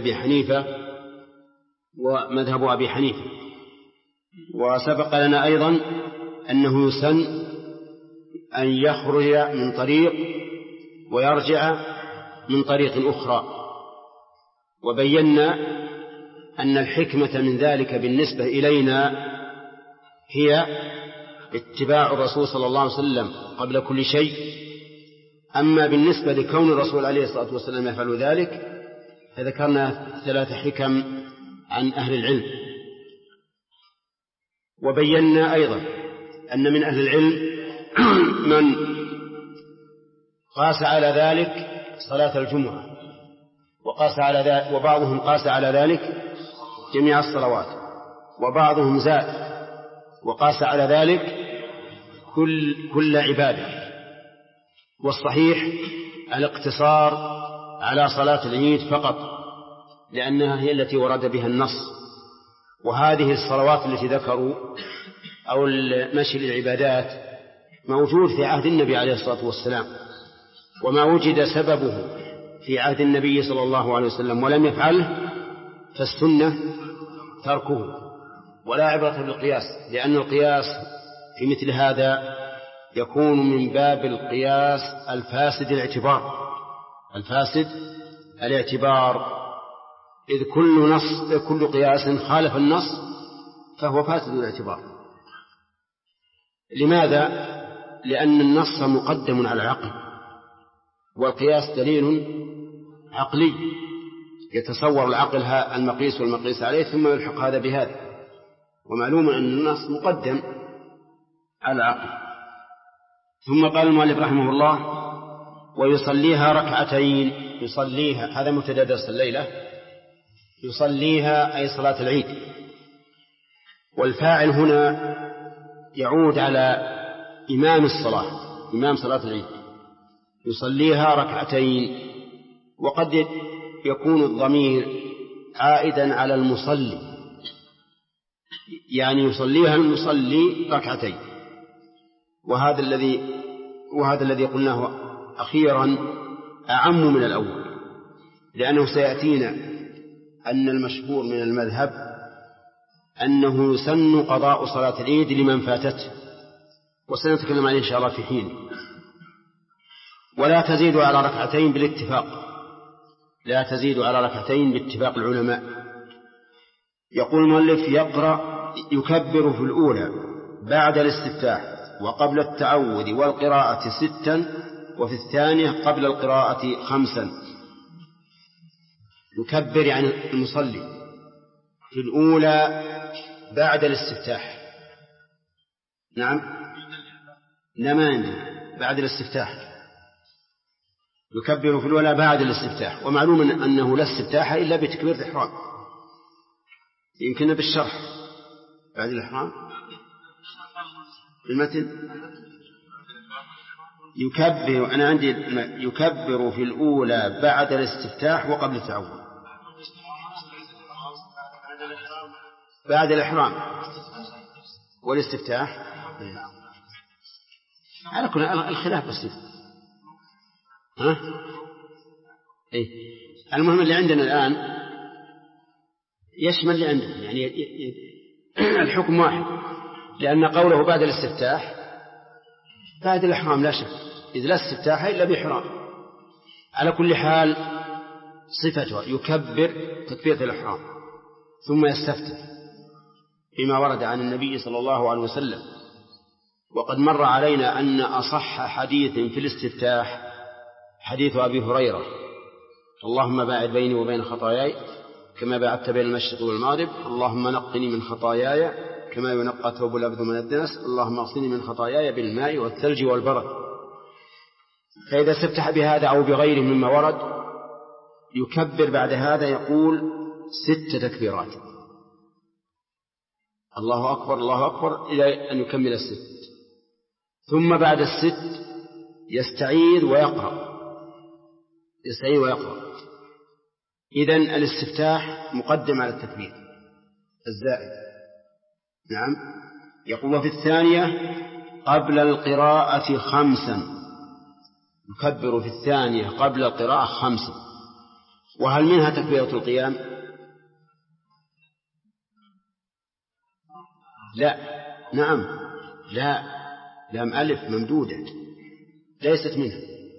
أبي حنيفة. وسبق لنا أيضا أنه يسن أن يخرج من طريق ويرجع من طريق أخرى، وبينا أن الحكمة من ذلك بالنسبة إلينا هي اتباع الرسول صلى الله عليه وسلم قبل كل شيء. أما بالنسبة لكون الرسول عليه الصلاة والسلام يفعل ذلك فذكرنا 3 حكم عن أهل العلم. وبينا أيضا أن من أهل العلم من قاس على ذلك صلاة الجمعة، وقاس على ذلك، وبعضهم قاس على ذلك جميع الصلوات، وبعضهم زاد وقاس على ذلك كل عبادة. والصحيح الاقتصار على صلاة العيد فقط، لأنها هي التي ورد بها النص. وهذه الصلوات التي ذكروا أو المشي للعبادات موجود في عهد النبي عليه الصلاة والسلام، وما وجد سببه في عهد النبي صلى الله عليه وسلم ولم يفعله فالسنة تركه، ولا عبرة بالقياس، لأن القياس في مثل هذا يكون من باب القياس الفاسد الاعتبار، إذ كل قياس خالف النص فهو فاسد الاعتبار. لماذا؟ لأن النص مقدم على العقل، والقياس دليل عقلي يتصور العقل المقيس والمقيس عليه ثم يلحق هذا بهذا، ومعلوم أن النص مقدم على العقل. ثم قال المؤلف رحمه الله: ويصليها ركعتين. يصليها هذا مبتدأ درس الليلة، يصليها أي صلاة العيد، والفاعل هنا يعود على إمام الصلاة، إمام صلاة العيد. يصليها ركعتين، وقد يكون الضمير عائدا على المصلي، يعني يصليها المصلي ركعتين. وهذا الذي قلناه أخيرا أعم من الأول، لأنه سيأتينا أن المشهور من المذهب أنه يسن قضاء صلاة العيد لمن فاتته، وسنتكلم عليه إن شاء الله في حين. ولا تزيد على ركعتين بالاتفاق، لا تزيد على ركعتين باتفاق العلماء. يقول المؤلف: يكبر في الأولى بعد الاستفتاح وقبل التعوذ والقراءة 6، وفي الثانية قبل القراءة 5. يكبر يعني المصلي في الأولى بعد الاستفتاح. نعم، ما عندي بعد الاستفتاح. يكبر في الأولى بعد الاستفتاح، ومعلوم أنه لا استفتاح إلا بتكبيرة الإحرام، يمكن بالشرح بعد الإحرام المتن. يكبر، أنا عندي يكبر في الأولى بعد الاستفتاح وقبل التعوذ، بعد الإحرام والاستفتاح. على كل الخلاف بسيط. المهم اللي عندنا الآن يشمل اللي عندنا، يعني الحكم واحد، لأن قوله بعد الاستفتاح بعد الإحرام لا شك، إذ لا استفتاح إلا بإحرام. على كل حال صفتها يكبر تكبيرة الإحرام ثم يستفتح فيما ورد عن النبي صلى الله عليه وسلم. وقد مر علينا أن أصح حديث في الاستفتاح حديث أبي هريرة: اللهم باعد بيني وبين خطاياي كما باعدت بين المشرق والمغرب، اللهم نقني من خطاياي كما ينقى الثوب الأبيض من الدنس، اللهم اغسلني من خطاياي بالماء والثلج والبرد. فإذا استفتح بهذا أو بغيره مما ورد يكبر بعد هذا، يقول 6 تكبيرات، الله أكبر الله أكبر إلى أن يكمل 6. ثم بعد 6 يستعيذ ويقرأ. إذن الاستفتاح مقدم على التكبير الزائد. نعم. يقول: في الثانية قبل القراءة 5. يكبر في الثانية قبل القراءة 5. وهل منها تكبيرة القيام؟ لا. نعم، لا، لام ألف ممدودة ليست منها.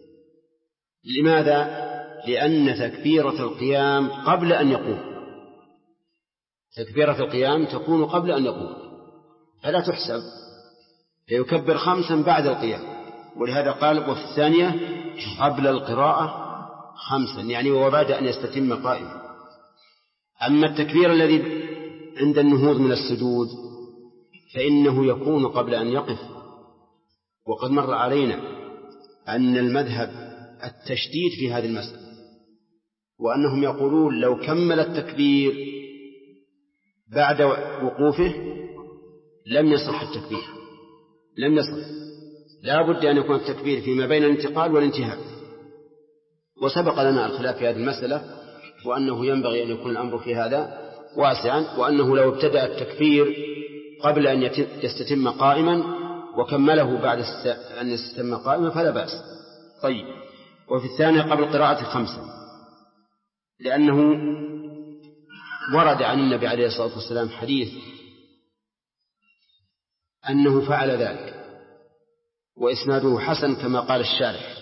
لماذا؟ لأن تكبيرة القيام قبل أن يقوم، تكبيرة القيام تكون قبل أن يقوم فلا تحسب، فيكبر 5 بعد القيام. ولهذا قال: وفي الثانية قبل القراءة 5، يعني وبعد أن يستتم قائما. أما التكبير الذي عند النهوض من السجود فإنه يكون قبل أن يقف، وقد مر علينا أن المذهب التشديد في هذه المسألة، وأنهم يقولون لو كمل التكبير بعد وقوفه لم يصح التكبير، لم يصح، لا بد أن يكون التكبير فيما بين الانتقال والانتهاء. وسبق لنا الخلاف في هذه المسألة، وأنه ينبغي أن يكون الأمر في هذا واسعا، وأنه لو ابتدأ التكبير قبل أن يستتم قائما وكمله بعد أن يستتم قائما فلا بأس. طيب، وفي الثانية قبل قراءة الخمسة، لأنه ورد عن النبي عليه الصلاة والسلام حديث أنه فعل ذلك، وإسناده حسن كما قال الشارح،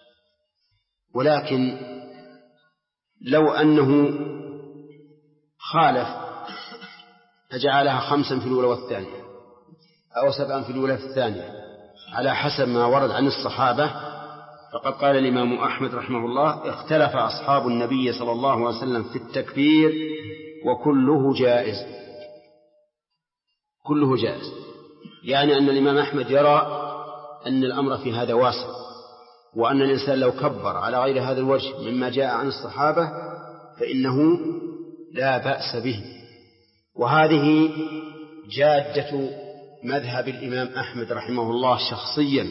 ولكن لو أنه خالف فجعلها 5 في الأولى والثانية أو 7 في الأولى في الثانية على حسب ما ورد عن الصحابة، فقد قال الإمام أحمد رحمه الله: اختلف أصحاب النبي صلى الله عليه وسلم في التكبير وكله جائز. كله جائز، يعني أن الإمام أحمد يرى أن الأمر في هذا واسع، وأن الإنسان لو كبر على غير هذا الوجه مما جاء عن الصحابة فإنه لا بأس به. وهذه جادة مذهب الإمام أحمد رحمه الله شخصيا،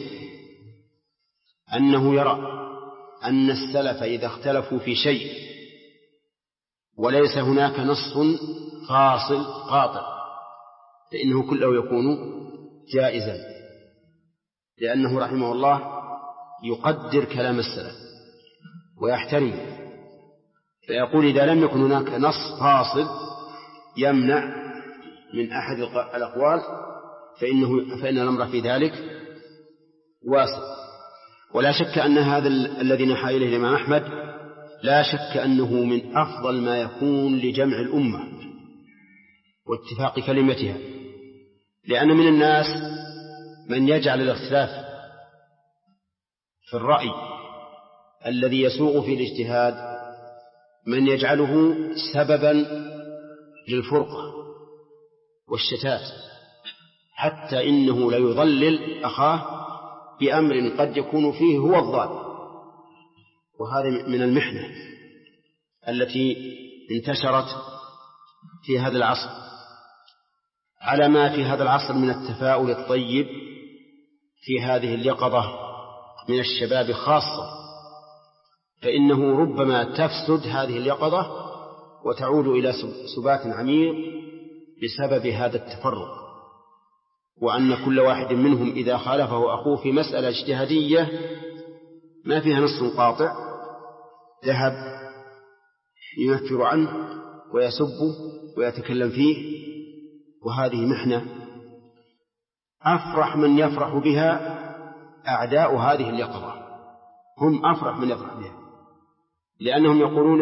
أنه يرى أن السلف إذا اختلفوا في شيء وليس هناك نص فاصل قاطع فإنه كله يكون جائزا، لأنه رحمه الله يقدر كلام السلف ويحترم، فيقول إذا لم يكن هناك نص فاصل يمنع من أحد الأقوال فإن الأمر في ذلك واسع. ولا شك أن هذا الذي نحى إليه الإمام أحمد لا شك أنه من أفضل ما يكون لجمع الأمة واتفاق كلمتها، لأن من الناس من يجعل الاختلاف في الرأي الذي يسوغ في الاجتهاد من يجعله سببا للفرقة والشتات، حتى إنه لا يضلل أخاه بأمر قد يكون فيه هو الضال. وهذا من المحنة التي انتشرت في هذا العصر، على ما في هذا العصر من التفاؤل الطيب في هذه اليقظة من الشباب خاصة، فإنه ربما تفسد هذه اليقظة وتعود إلى سبات عميق بسبب هذا التفرق، وأن كل واحد منهم إذا خالفه أخوه في مسألة اجتهادية ما فيها نص قاطع ذهب ينفر عنه ويسبه ويتكلم فيه. وهذه محنة أفرح من يفرح بها أعداء هذه اليقظة، هم أفرح من يفرح بها، لأنهم يقولون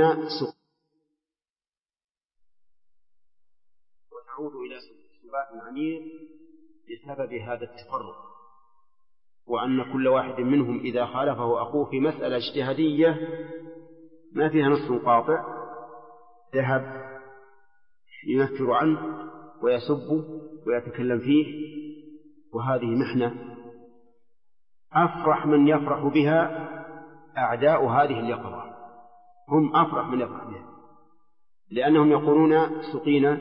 وتعود إلى سبات عميق بسبب هذا التفرق، وأن كل واحد منهم إذا خالفه أخوه في مسألة اجتهادية ما فيها نص قاطع ذهب ينفر عنه ويسبه ويتكلم فيه. وهذه محنة أفرح من يفرح بها أعداء هذه اليقظة، هم أفرح من يفرح بها، لأنهم يقولون سقينا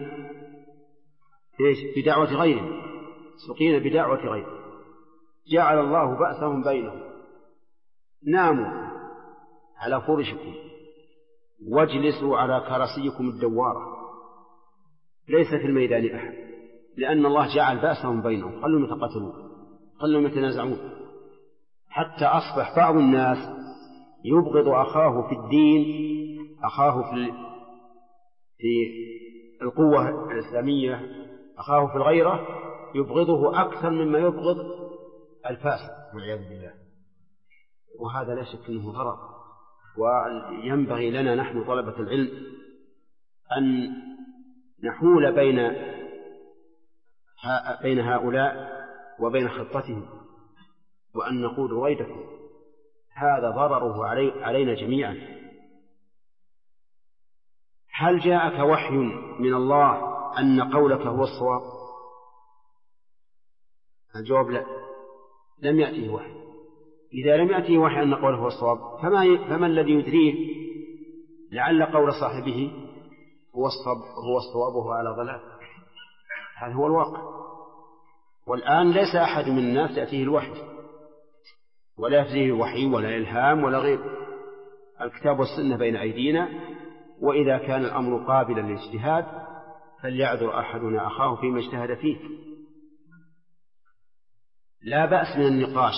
بدعوة غيرهم، سقينا بدعوة غيرهم، جعل الله بأسهم بينهم، ناموا على فرشكم واجلسوا على كراسيكم الدوارة، ليس في الميدان أحد، لأن الله جعل بأسهم بينهم، خلوا يتقاتلون، خلوا يتنازعون، حتى أصبح بعض الناس يبغض أخاه في الدين، أخاه في القوة الإسلامية، أخاه في الغيرة يبغضه أكثر مما يبغض الفاسد والعياذ بالله. وهذا لا شك أنه ضرر، وينبغي لنا نحن طلبة العلم أن نحول بين هؤلاء وبين خطتهم، وأن نقول رويدكم، هذا ضرره علينا جميعا، هل جاءك وحي من الله أن قولك هو الصواب؟ الجواب لا، لم يأتيه وحي. إذا لم يأتيه وحي أن قوله هو الصواب فما الذي يدريه لعل قول صاحبه هو الصواب وهو على ضلال؟ هذا هو الواقع. والآن ليس أحد من الناس يأتيه الوحي ولا يأتيه وحي ولا إلهام ولا غير. الكتاب والسنة بين أيدينا، وإذا كان الأمر قابلا للاجتهاد فليعذر أحدنا أخاه فيما اجتهد فيه. لا بأس من النقاش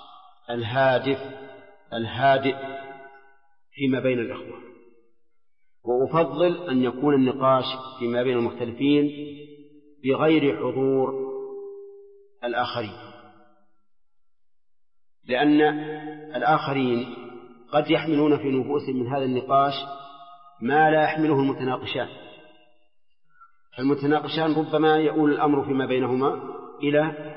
الهادئ فيما بين الإخوة، وأفضل أن يكون النقاش فيما بين المختلفين بغير حضور الآخرين، لأن الآخرين قد يحملون في نفوسهم من هذا النقاش ما لا يحمله المتناقشان. المتناقشان ربما يؤول الأمر فيما بينهما إلى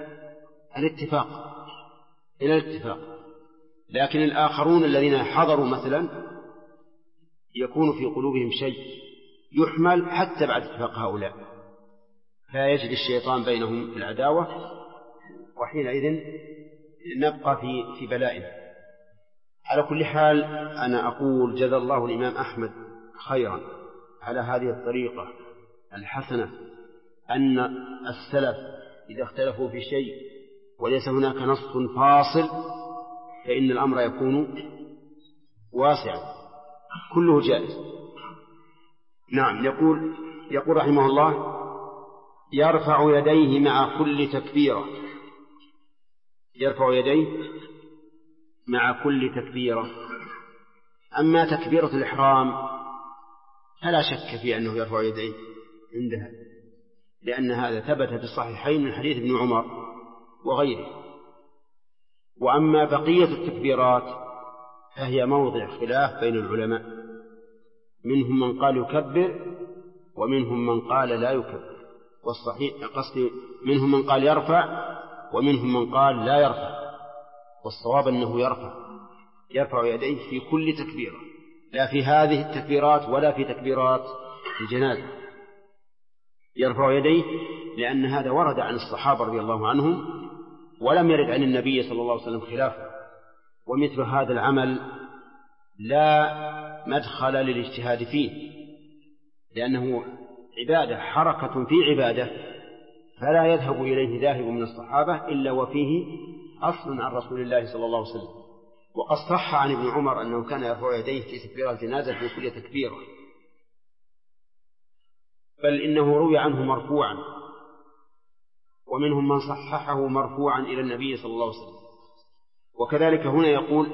الاتفاق، لكن الآخرون الذين حضروا مثلا يكون في قلوبهم شيء يحمل حتى بعد اتفاق هؤلاء، فيجري الشيطان بينهم العداوة، وحينئذ نبقى في بلاء. على كل حال أنا أقول جزا الله الإمام أحمد خيرا على هذه الطريقة الحسنة، أن السلف إذا اختلفوا في شيء وليس هناك نص فاصل فإن الأمر يكون واسعا كله جائز. نعم. يقول رحمه الله: يرفع يديه مع كل تكبيرة. يرفع يديه مع كل تكبيرة. أما تكبيرة الإحرام فلا شك في أنه يرفع يديه عندها، لأن هذا ثبت في الصحيحين من حديث ابن عمر وغيره. وأما بقية التكبيرات فهي موضع خلاف بين العلماء، منهم من قال يكبر ومنهم من قال لا يكبر، والصحيح قصدي منهم من قال يرفع ومنهم من قال لا يرفع، والصواب أنه يرفع يديه في كل تكبيرة، لا في هذه التكبيرات ولا في تكبيرات الجنازة. يرفع يديه لأن هذا ورد عن الصحابة رضي الله عنهم ولم يرد عن النبي صلى الله عليه وسلم خلافه. ومثل هذا العمل لا مدخل للاجتهاد فيه، لأنه عبادة، حركة في عبادة، فلا يذهب إليه ذاهب من الصحابة إلا وفيه أصل عن رسول الله صلى الله عليه وسلم. وقد صح عن ابن عمر أنه كان يرفع يديه في تكبير الجنازة في كل تكبيرة، بل إنه روي عنه مرفوعا، ومنهم من صححه مرفوعا إلى النبي صلى الله عليه وسلم. وكذلك هنا يقول: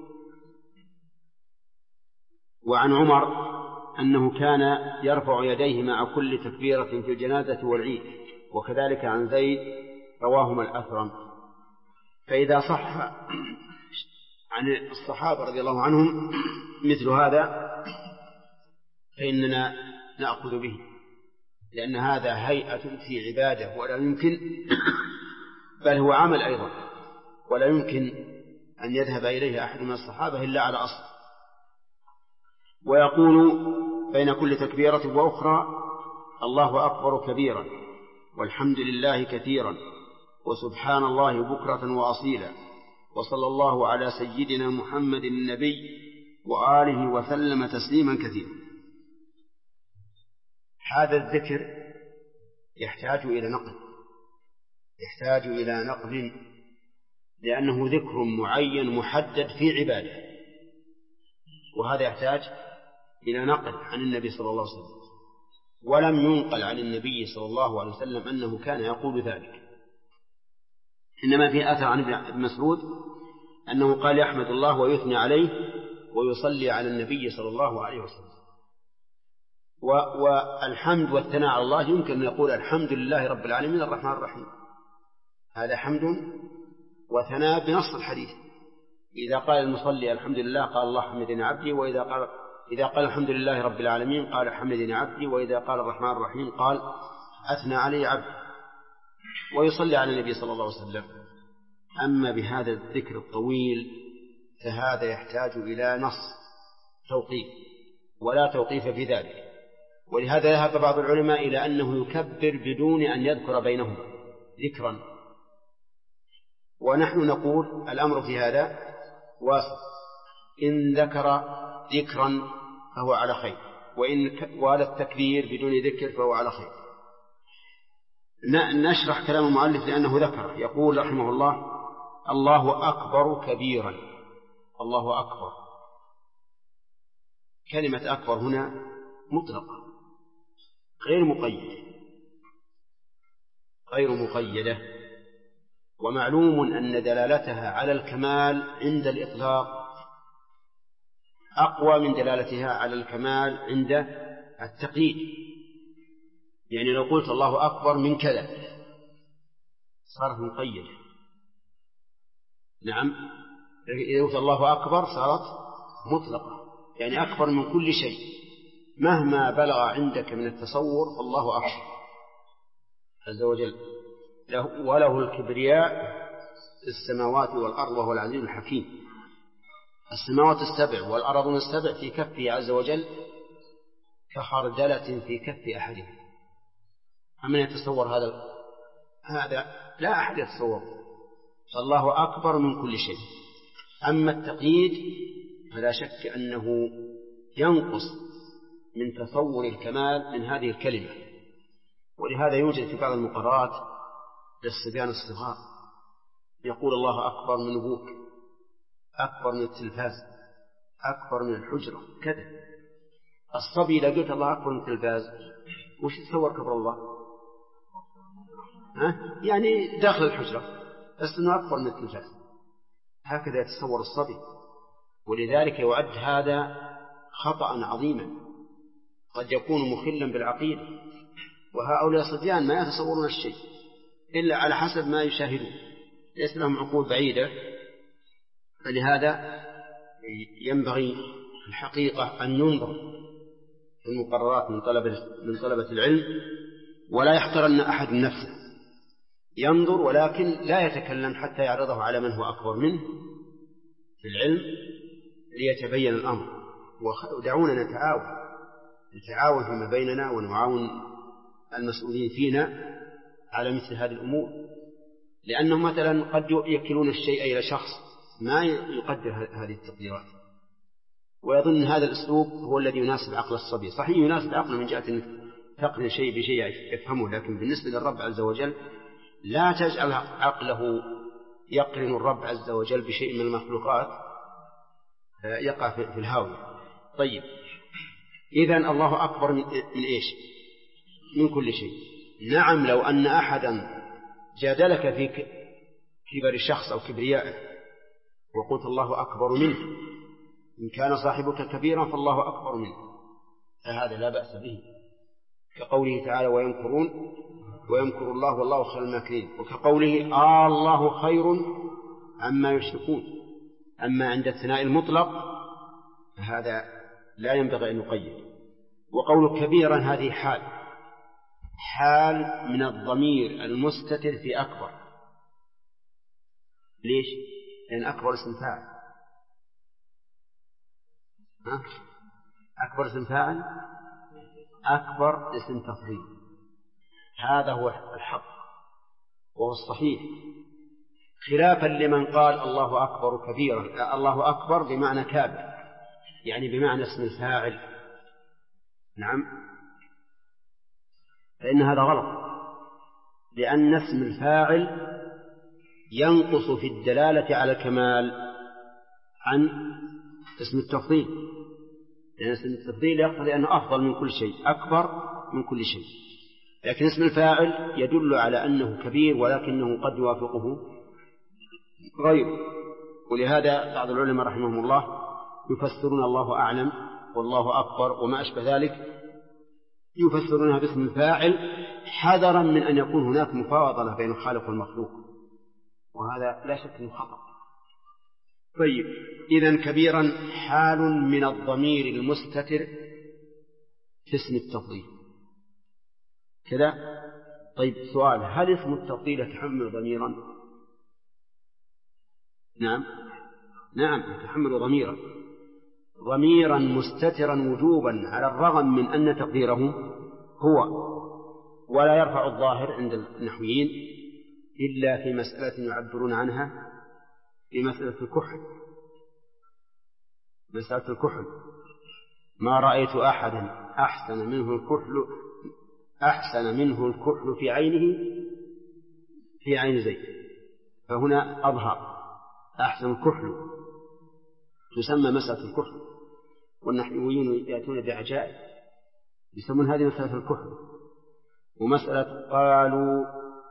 وعن عمر أنه كان يرفع يديه مع كل تكبيرة في الجنازة والعيد، وكذلك عن زيد رواهما الأثرم. فإذا صح عن الصحابة رضي الله عنهم مثل هذا فإننا نأخذ به، لأن هذا هيئة في عبادة ولا يمكن، بل هو عمل أيضا، ولا يمكن أن يذهب إليه أحد من الصحابة إلا على أصل. ويقول بين كل تكبيرة وأخرى: الله أكبر كبيرا والحمد لله كثيرا وسبحان الله بكرة وأصيلا وصلى الله على سيدنا محمد النبي وآله وسلم تسليما كثيرا. هذا الذكر يحتاج إلى نقل لأنه ذكر معين محدد في عبادة، وهذا يحتاج إلى نقل عن النبي صلى الله عليه وسلم، ولم ينقل عن النبي صلى الله عليه وسلم أنه كان يقول ذلك. إنما في أثر عن ابن مسعود أنه قال: يحمد الله ويثني عليه ويصلي على النبي صلى الله عليه وسلم. والحمد والثناء على الله يمكن أن يقول: الحمد لله رب العالمين الرحمن الرحيم، هذا حمد وثناء بنص الحديث. إذا قال المصلي الحمد لله قال: الله حمدني عبدي، إذا قال الحمد لله رب العالمين قال: حمدني عبدي، وإذا قال الرحمن الرحيم قال: أثنى علي عبدي، ويصلي على النبي صلى الله عليه وسلم. أما بهذا الذكر الطويل فهذا يحتاج إلى نص توقيف، ولا توقيف في ذلك، ولهذا ذهب بعض العلماء إلى أنه يكبر بدون أن يذكر بينهما ذكرا، ونحن نقول الأمر في هذا واسع، إن ذكر ذكرا فهو على خير، وهذا التكبير بدون ذكر فهو على خير. نشرح كلام المؤلف لأنه ذكر، يقول رحمه الله: الله أكبر كبيرا. الله أكبر، كلمة أكبر هنا مطلقة غير مقيدة، ومعلوم أن دلالتها على الكمال عند الإطلاق أقوى من دلالتها على الكمال عند التقييد. يعني لو قلت الله أكبر من كذا صارت مقيدة. نعم، إذا قلت الله أكبر صارت مطلقة، يعني أكبر من كل شيء مهما بلغ عندك من التصور فالله أكبر عز وجل، وله الكبرياء في السماوات والأرض وهو العزيز الحكيم. السماوات السبع والأرض السبع في كفه عز وجل كخردلة في كف أحدهم. أمن يتصور هذا؟ لا أحد يتصور. فالله أكبر من كل شيء. أما التقييد فلا شك أنه ينقص من تصور الكمال من هذه الكلمة، ولهذا يوجد في بعض المقرات للصبيان الصغار يقول الله أكبر من أبوك، أكبر من التلفاز، أكبر من الحجرة، كذا. الصبي إذا قلت الله أكبر من التلفاز وش يتصور كبر الله؟ يعني داخل الحجرة، بس أنه أكبر من التلفاز، هكذا يتصور الصبي. ولذلك يعد هذا خطأ عظيما قد يكون مخلا بالعقيدة، وهؤلاء صبيان ما يتصورون الشيء إلا على حسب ما يشاهدون، ليس لهم عقول بعيدة. فلهذا ينبغي في الحقيقة أن ينظر في المقررات من طلبة العلم، ولا يحقرن أحد نفسه، ينظر ولكن لا يتكلم حتى يعرضه على من هو أكبر منه في العلم ليتبين الأمر. ودعونا نتعاون فيما بيننا ونعاون المسؤولين فينا على مثل هذه الأمور، لأنهم مثلا قد يكلون الشيء إلى شخص ما يقدر هذه التقديرات ويظن هذا الأسلوب هو الذي يناسب عقل الصبي. صحيح يناسب عقله من جهة أن تقرن شيء بشيء يفهمه، لكن بالنسبة للرب عز وجل لا تجعل عقله يقرن الرب عز وجل بشيء من المخلوقات يقع في الهاوية. طيب، إذن الله أكبر من إيش؟ من كل شيء. نعم، لو أن أحدا جادلك في كبر الشخص أو كبريائه وقلت الله أكبر منه، إن كان صاحبك كبيرا فالله أكبر منه، فهذا لا بأس به، كقوله تعالى: ويمكرون ويمكر الله والله خير الماكرين، وكقوله: الله خير عما يشركون. أما عند الثناء المطلق فهذا لا ينبغي أن يقيد. وقول كبيرا هذه حال من الضمير المستتر في أكبر. ليش؟ لأن أكبر اسم فاعل. أكبر اسم فاعل، أكبر اسم تفضيل. هذا هو الحق وهو الصحيح، خلافا لمن قال الله أكبر كبيرا. الله أكبر بمعنى كابر، يعني بمعنى اسم الفاعل. نعم، فإن هذا غلط، لأن اسم الفاعل ينقص في الدلالة على الكمال عن اسم التفضيل، لأن اسم التفضيل يقتضي أنه أفضل من كل شيء، أكبر من كل شيء. لكن اسم الفاعل يدل على أنه كبير ولكنه قد يوافقه غيره. ولهذا بعض العلماء رحمهم الله يفسرون الله أعلم والله أكبر وما أشبه ذلك، يفسرونها باسم الفاعل حذرا من أن يكون هناك مفاضلة بين الخالق والمخلوق، وهذا لا شك أنه خطأ. طيب، إذن كبيرا حال من الضمير المستتر في اسم التفضيل كذا. طيب، سؤال: هل اسم التفضيل يتحمل ضميرا؟ نعم، يتحمل ضميرا. ضميرا مستترا وجوبا على الرغم من أن تقديره هو، ولا يرفع الظاهر عند النحويين إلا في مسألة يعبرون عنها في مسألة الكحل. مسألة الكحل ما رأيت أحدا أحسن منه الكحل في عينه في عين زيد، فهنا أظهر أحسن الكحل تسمى مسألة الكحل، والنحويون يأتون بعجائب يسمون هذه مسألة الكحل. ومسألة قالوا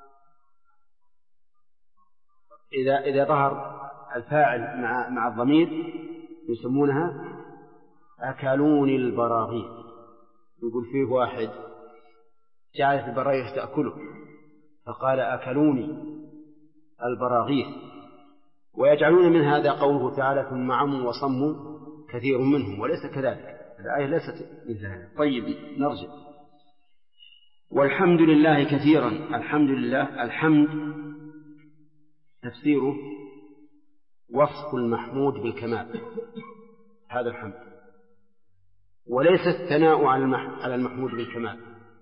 إذا ظهر الفاعل مع الضمير يسمونها أكلوني البراغيث. يقول فيه واحد جعلت البراغيث تأكله فقال أكلوني البراغيث. ويجعلون من هذا قوله تعالى ثم عموا وصموا كثير منهم، وليس كذلك، الآية ليست مثل هذا. طيب نرجع. والحمد لله كثيرا. الحمد لله، الحمد تفسيره وصف المحمود بالكمال، هذا الحمد، وليس الثناء على المحمود بالكمال.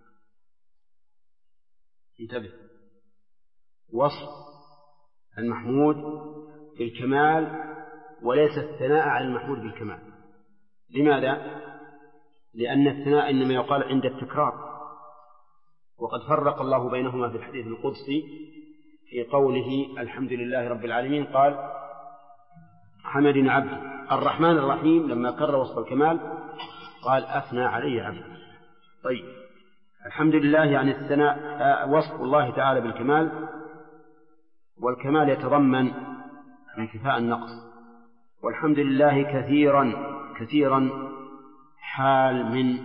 انتبه، وصف المحمود بالكمال وليس الثناء على المحمود بالكمال. لماذا؟ لأن الثناء إنما يقال عند التكرار، وقد فرق الله بينهما في الحديث القدسي في قوله الحمد لله رب العالمين قال حمدني عبدي. الرحمن الرحيم لما كرر وصف الكمال قال أثنى علي عبدي. طيب، الحمد لله يعني الثناء وصف الله تعالى بالكمال، والكمال يتضمن انتفاء النقص. والحمد لله كثيرا، كثيرا حال من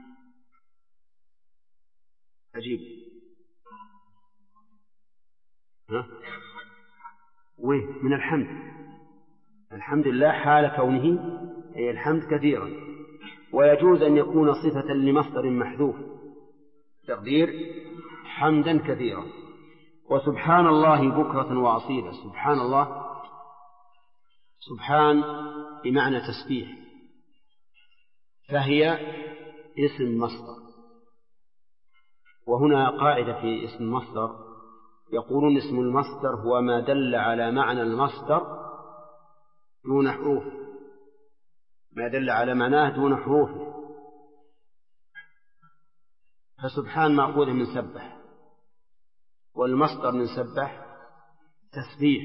عجيب من الحمد. الحمد لله حال كونه أي الحمد كثيرا، ويجوز أن يكون صفة لمصدر محذوف تقدير حمدا كثيرا. وسبحان الله بكرة وأصيلا. سبحان الله، سبحان بمعنى تسبيح، فهي اسم مصدر. وهنا قاعدة في اسم المصدر، يقولون اسم المصدر هو ما دل على معنى المصدر دون حروف، ما دل على معناه دون حروف. فسبحان مأخوذ من سبح، والمصدر من سبح تسبيح،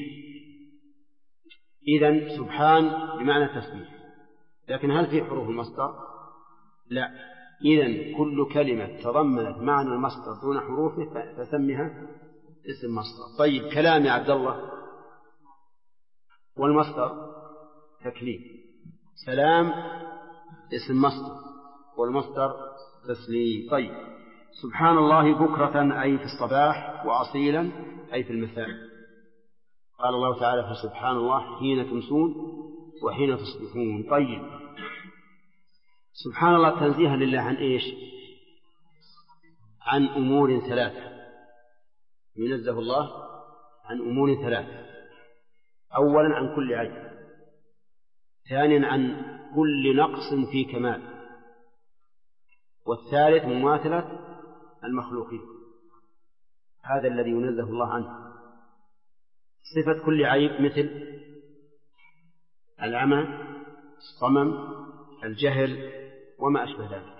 إذن سبحان بمعنى تسبيح. لكن هل في حروف المصدر؟ لا. إذن كل كلمة تضمنت معنى المصدر دون حروفه فسمها اسم مصدر. طيب، كلام يا عبد الله، والمصدر تكليم. سلام اسم مصدر والمصدر تسليم. طيب، سبحان الله بكرة أي في الصباح، وأصيلا أي في المساء. قال الله تعالى فسبحان الله حين تمسون وحين تصبحون. طيب، سبحان الله تنزيها لله عن إيش؟ عن أمور ثلاثة. ينزه الله عن أمور ثلاثة: أولا عن كل عيب، ثانيا عن كل نقص في كمال، والثالث مماثلة المخلوقين. هذا الذي ينزه الله عنه. صفة كل عيب مثل العمى، الصمم، الجهل وما أشبه ذلك.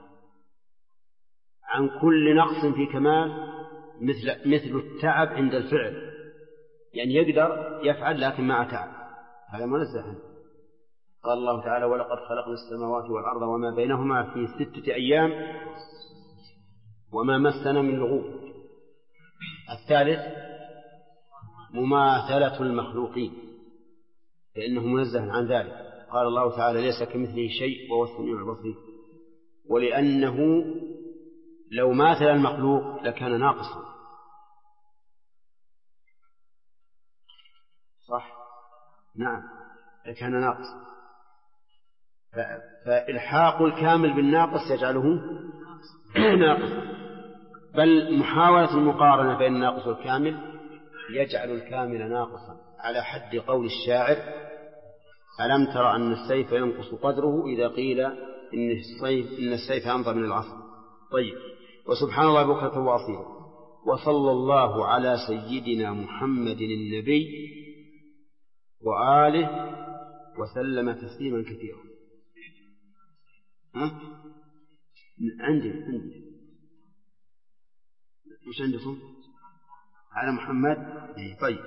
عن كل نقص في كمال مثل التعب عند الفعل، يعني يقدر يفعل لكن مع تعب، هذا منزه عنه. قال الله تعالى ولقد خلقنا السماوات والأرض وما بينهما في 6 أيام وما مسنا من لغوب. الثالث مماثلة المخلوقين، فإنه منزه عن ذلك. قال الله تعالى ليس كمثله شيء وهو السميع البصير. ولأنه لو ماثل المخلوق لكان ناقصا، صح؟ نعم، لكان ناقصا. فإلحاق الكامل بالناقص يجعله ناقصا، بل محاولة المقارنة بين الناقص والكامل يجعل الكامل ناقصا، على حد قول الشاعر ألم تر أن السيف ينقص قدره إذا قيل إن السيف أنظر من العصا. طيب. وسبحان الله بكرة وأصيلا. وصلى الله على سيدنا محمد النبي وآله وسلم تسليما كثيرا. عندي مش عندكم على محمد؟ طيب.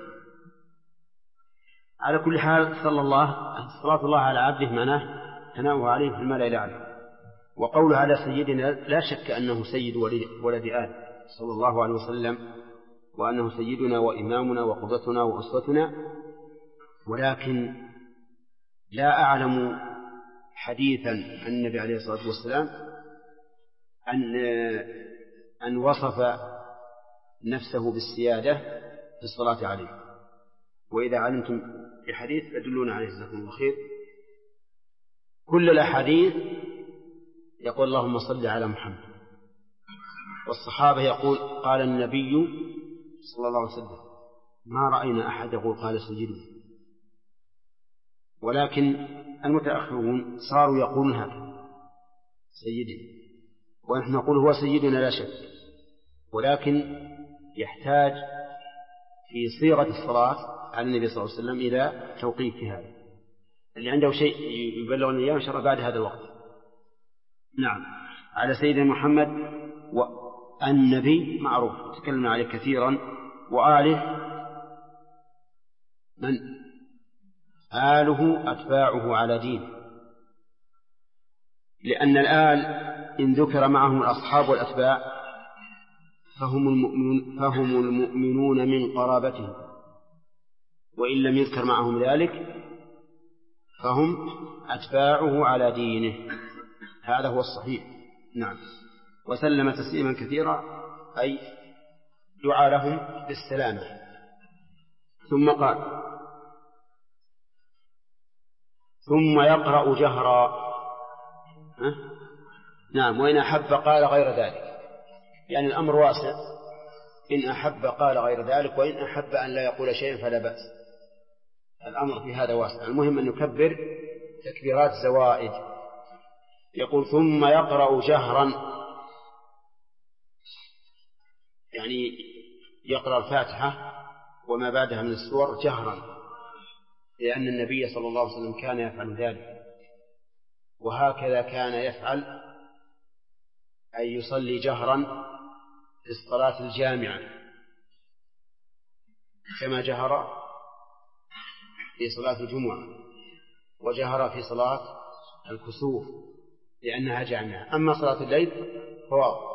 على كل حال صلاة الله على عبده معناه ثناؤه عليه في الملأ الأعلى. وقوله على سيدنا لا شك أنه سيد ولد آدم صلى الله عليه وسلم، وأنه سيدنا وإمامنا وقدوتنا وأسوتنا، ولكن لا أعلم حديثا عن النبي عليه الصلاة والسلام أن وصف نفسه بالسيادة في الصلاة عليه. وإذا علمتم بحديث فدلونا عليه جزاكم الله خير. كل الأحاديث يقول اللهم صل على محمد، والصحابة يقول قال النبي صلى الله عليه وسلم، ما رأينا أحد يقول قال سيدنا. ولكن المتأخرون صاروا يقولون هذا سيدنا، ونحن نقول هو سيدنا لا شك، ولكن يحتاج في صيغة الصلاة على النبي صلى الله عليه وسلم إلى توقيف في هذا. اللي عنده شيء يبلغنا إياه إن شاء الله بعد هذا الوقت. نعم. على سيدنا محمد والنبي معروف تكلمنا عليه كثيرا، وآله من آله أتباعه على دين، لأن الآل إن ذكر معهم الأصحاب والأتباع فهم المؤمنون من قرابته، وإن لم يذكر معهم ذلك فهم أتباعه على دينه. هذا هو الصحيح. نعم. وسلم تسليما كثيرا أي دعا لهم بالسلامة. ثم قال ثم يقرأ جهرا. نعم. وإن أحب قال غير ذلك، يعني الأمر واسع، إن أحب قال غير ذلك، وإن أحب أن لا يقول شيئا فلا بأس. الأمر في هذا واسع، المهم أن نكبر تكبيرات زوائد. يقول ثم يقرأ جهرا، يعني يقرأ الفاتحة وما بعدها من السور جهرا، لأن النبي صلى الله عليه وسلم كان يفعل ذلك، وهكذا كان يفعل، أي يصلي جهرا في الصلاة الجامعة كما جهر في صلاة الجمعة، وجهر في صلاة الكسوف لأنها جامعة. أما صلاة الليل فواضح.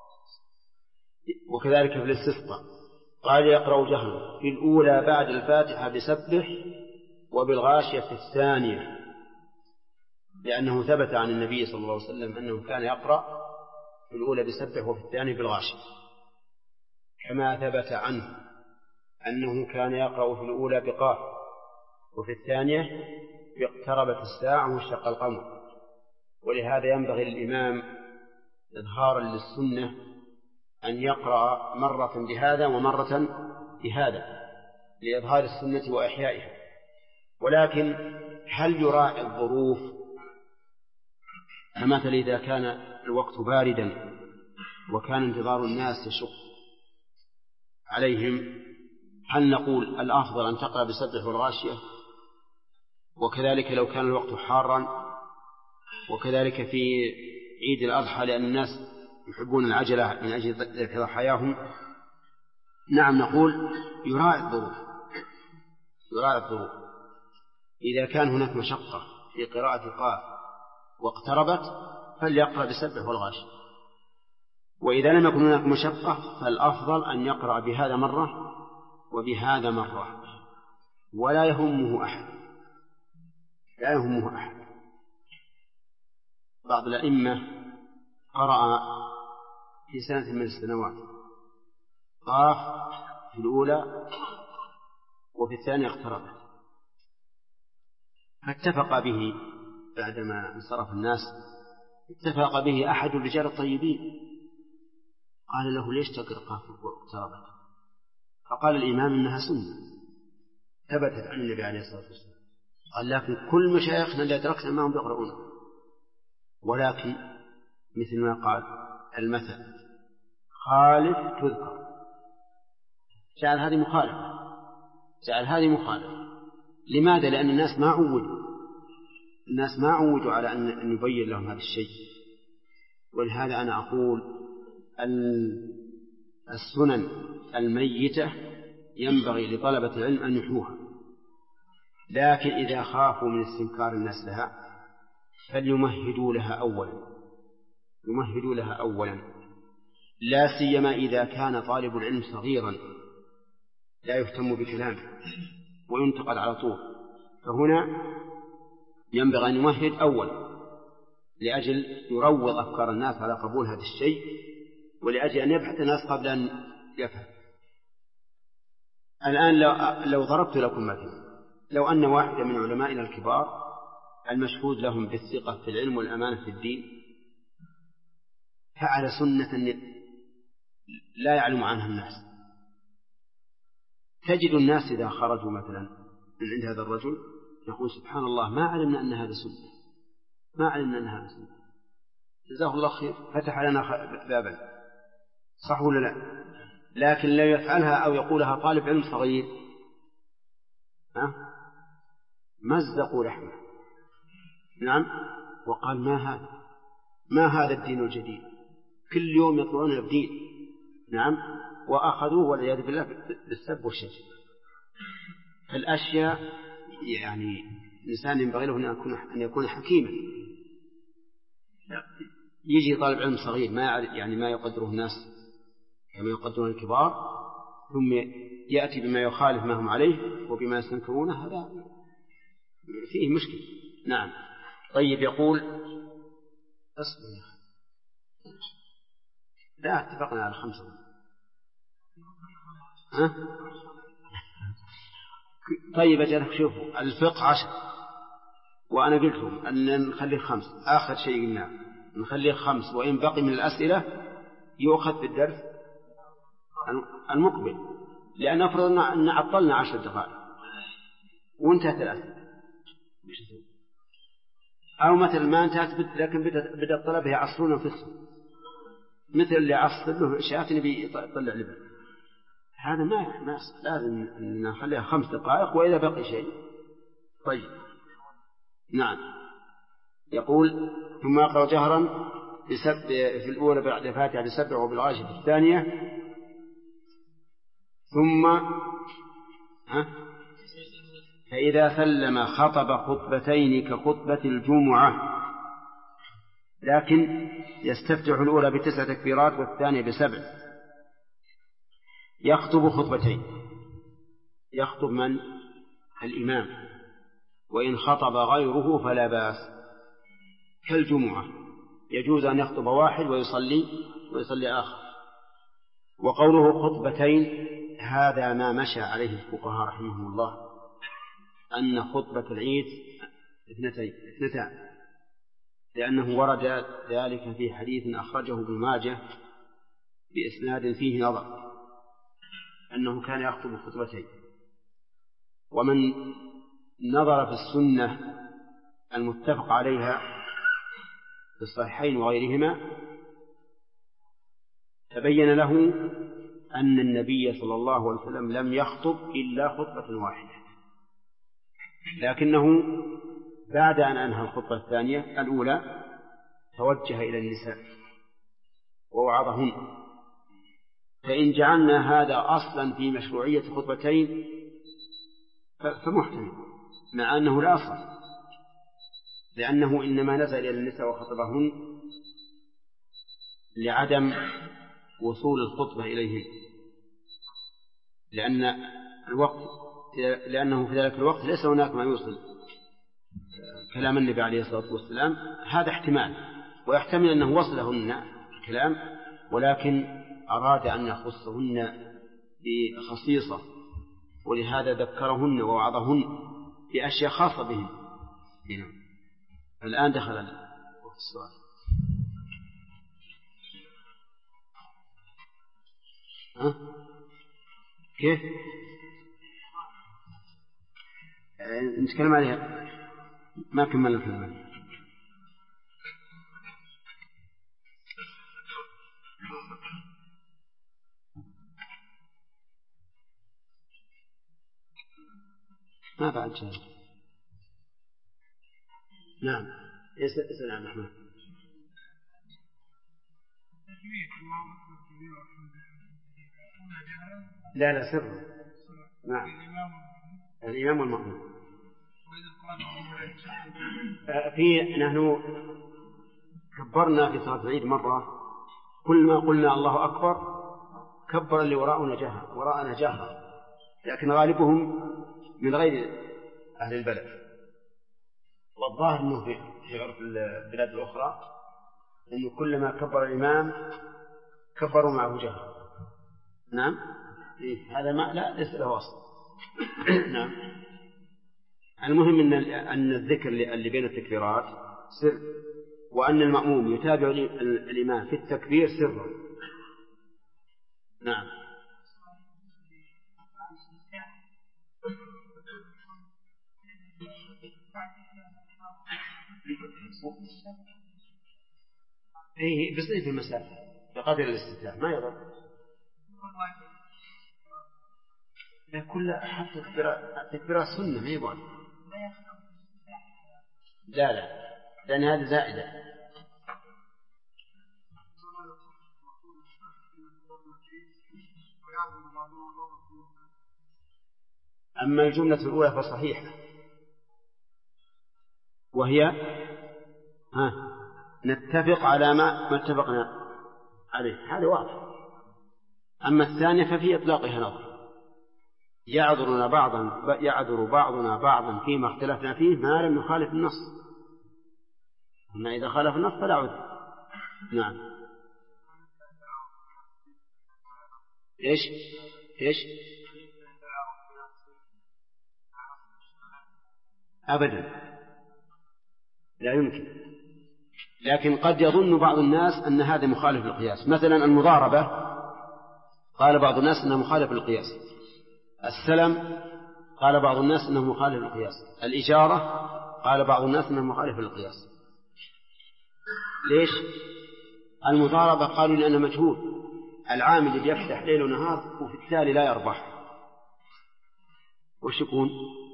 وكذلك في الاستسقاء قال يقرأ جهرا في الأولى بعد الفاتحة بسبح، وبالغاشية في الثانية، لأنه ثبت عن النبي صلى الله عليه وسلم أنه كان يقرأ في الأولى بسبح وفي الثانية بالغاشية، كما ثبت عنه أنه كان يقرأ في الأولى بقاف، وفي الثانية باقتربت الساعة وانشق القمر. ولهذا ينبغي للإمام إظهارا للسنة أن يقرأ مرة بهذا ومرة بهذا لإظهار السنة وإحيائها. ولكن هل يراعي الظروف؟ فمثل إذا كان الوقت باردا وكان انتظار الناس يشق عليهم، هل نقول الأفضل أن تقرأ بسبح والغاشية؟ وكذلك لو كان الوقت حارا، وكذلك في عيد الأضحى لأن الناس يحبون العجلة من أجل ذكر حياهم. نعم، نقول يراعي الظروف. إذا كان هناك مشقة في قراءة قاف واقتربت فليقرأ بسبح والغاشية، وإذا لم يكن هناك مشقة فالأفضل أن يقرأ بهذا مرة وبهذا مرة، ولا يهمه أحد. بعض الأئمة قرأ في سنة من السنوات قاف في الأولى وفي الثانية اقتربت، فاتفق به بعدما انصرف الناس، اتفق به أحد الرجال الطيبين قال له ليش تقرأ قاف واقتربت؟ فقال الإمام إنها سنة ثبتت عن النبي عليه الصلاة والسلام. قال لكن كل مشايخنا اللي أدركنا ما هم يقرؤون، ولكن مثل ما قال المثل خالف تذكر، جعل هذه مخالفة. لماذا؟ لأن الناس ما عودوا على أن نبين لهم هذا الشيء. ولهذا أنا أقول السنن الميتة ينبغي لطلبة العلم أن يحوها، لكن إذا خافوا من استنكار الناس لها فليمهدوا لها أولا، لا سيما إذا كان طالب العلم صغيرا لا يهتم بكلامه وينتقد على طول، فهنا ينبغي أن يمهد أولا لأجل يروض أفكار الناس على قبول هذا الشيء، ولأجل أن يبحث الناس قبل أن يفهم. الآن لو ضربت لكم مثلا، لو أن واحدا من علمائنا الكبار المشهود لهم بالثقة في العلم والأمانة في الدين فعل سنة لا يعلم عنها الناس، تجد الناس إذا خرجوا مثلا من عند هذا الرجل يقول سبحان الله ما علمنا أن هذا سنة، جزاه الله خير، فتح لنا بابا، صح ولا لا؟ لكن لا يفعلها أو يقولها طالب علم صغير مزقوا لحمه. نعم، وقال ما هذا الدين الجديد، كل يوم يطلعون الدين. نعم، وأخذوه والعياذ بالله بالسب والشتم. الأشياء يعني الإنسان ينبغي له أن يكون حكيما. يجي طالب علم صغير ما يقدره الناس كما يقدرون الكبار، ثم يأتي بما يخالف ما هم عليه وبما يستنكرونه، هذا فيه مشكلة. نعم. طيب، يقول أصبر لا اتفقنا على 5. طيب أجلك، شوفوا الفقه 10 وأنا قلت لهم أن نخليه 5، آخر شيء قلنا نخليه 5، وإن بقي من الأسئلة يؤخذ في الدرس المقبل، لأن أفرض أن عطلنا 10 دقائق وانتهت الأسئلة، أو مثل ما انتهت لكن بدأ الطلبة يعصرون أنفسهم، مثل اللي عصر له شافني بيطلع لبن، هذا ما لازم نخليها 5 دقائق وإذا بقي شيء. طيب. نعم. يقول ثم أقرأ جهرا في الأولى بعد الفاتحة بسبع وبالغاشية في الثانية، ثم فإذا سلم خطب خطبتين كخطبة الجمعة، لكن يستفتح الأولى ب9 تكبيرات والثانية ب7. يخطب خطبتين، يخطب من؟ الإمام، وإن خطب غيره فلا بأس، كالجمعة يجوز أن يخطب واحد ويصلي آخر. وقوله خطبتين هذا ما مشى عليه الفقهاء رحمهم الله، أن خطبة العيد 2، لأنه ورد ذلك في حديث أخرجه ابن ماجه بإسناد فيه نظر أنه كان يخطب خطبتين. ومن نظر في السنة المتفق عليها في الصحيحين وغيرهما تبين له أن النبي صلى الله عليه وسلم لم يخطب إلا خطبة واحدة، لكنه بعد أن أنهى الخطبة الثانية الأولى توجه إلى النساء ووعظهن. فإن جعلنا هذا أصلا في مشروعية خطبتين فمحتمل، مع أنه لا أصل، لأنه إنما نزل إلى النساء وخطبهن لعدم وصول الخطبة إليهن، لأنه في ذلك الوقت ليس هناك ما يوصل كلام النبي عليه الصلاة والسلام. هذا احتمال، ويحتمل أنه وصلهن الكلام ولكن أراد أن يخصهن بخصيصة، ولهذا ذكرهن ووعظهن بأشياء خاصة بهم. الآن دخل وقت السؤال. كيف نتكلم عليها؟ ما كمل الكلام. ما بعد شيء. نعم اسأل عن الرحمن. لا سر. نعم الإمام والمأموم. نحن كبرنا في صلاة العيد مرة، كل ما قلنا الله أكبر كبر اللي وراءنا جهرا، لكن غالبهم من غير أهل البلد، والظاهر أنه في غرب البلاد الأخرى أنه كلما كبر الإمام كبروا معه جهرا. نعم هذا ما لا ليس له أصل. نعم المهم أن الذكر اللي بين التكبيرات سر، وأن المأموم يتابع الإمام في التكبير سرا. نعم إيه بصير المسافة بقدر الاستفتاح ما يضر. كل حتى التكبيرات سنة ما يبغى. لا لأن هذا زائدة. أما الجملة الأولى فصحيحة، وهي نتفق على ما اتفقنا عليه، هذا واضح. أما الثانية ففي إطلاقها نظر، يعذر بعضنا بعضا فيما اختلفنا فيه ما لم يخالف النص، أما إذا خالف النص فلا عذر. نعم إيش أبدا لا يمكن، لكن قد يظن بعض الناس أن هذا مخالف للقياس. مثلا المضاربة قال بعض الناس أنها مخالف للقياس، السلم قال بعض الناس أنه مخالف للقياس، الإجارة قال بعض الناس أنه مخالف للقياس. ليش؟ المضاربة قالوا لأنه مجهول، العامل اللي يفتح ليل ونهار وفي التالي لا يربح وش يكون؟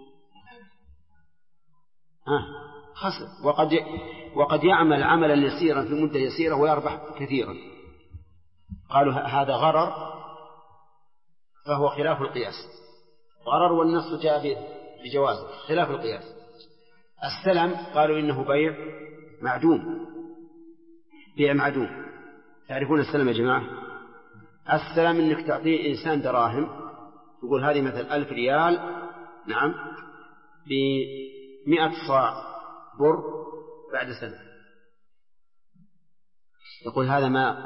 خسر، وقد يعمل عملا يسيرا في مدة يسيرة ويربح كثيرا. قالوا هذا غرر فهو خلاف القياس، غرر والنص جاء بجوازه خلاف القياس. السلم قالوا إنه بيع معدوم. تعرفون السلم يا جماعة؟ السلم إنك تعطيه إنسان دراهم، تقول هذه مثل 1000 ريال، نعم، ب100 صاع بر بعد سنة، يقول هذا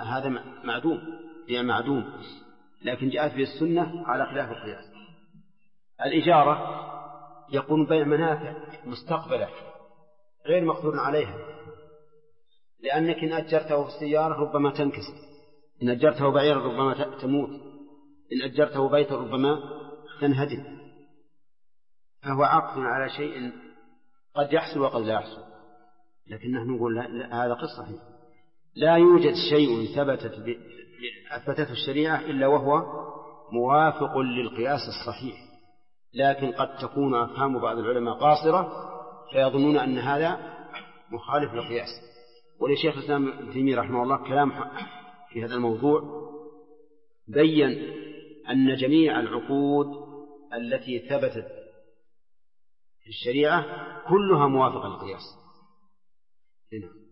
معدوم، لكن جاءت به السنة على خلاف القياس. الإجارة يكون بيع منافع مستقبلة غير مقدور عليها، لأنك إن أجرته في السيارة ربما تنكسر، إن أجرته بعيرا ربما تموت، إن أجرته بيتا ربما تنهدم، فهو عقد على شيء قد يحصل وقد لا يحصل. لكن نحن نقول لا، هذا قصة صحيح، لا يوجد شيء أثبتته الشريعة إلا وهو موافق للقياس الصحيح، لكن قد تكون أفهام بعض العلماء قاصرة فيظنون أن هذا مخالف للقياس. ولشيخ الإسلام ابن تيمية رحمه الله كلام في هذا الموضوع، بين أن جميع العقود التي ثبتت في الشريعة كلها موافقة للقياس. هنا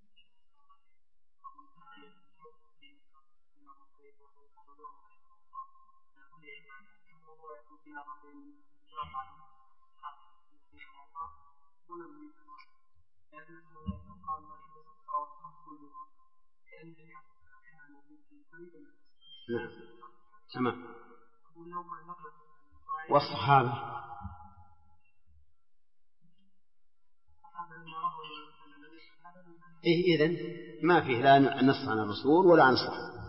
نعم تمام. والصحابة إذن ما فيه لا نص عن الرسول ولا عن الصحابة.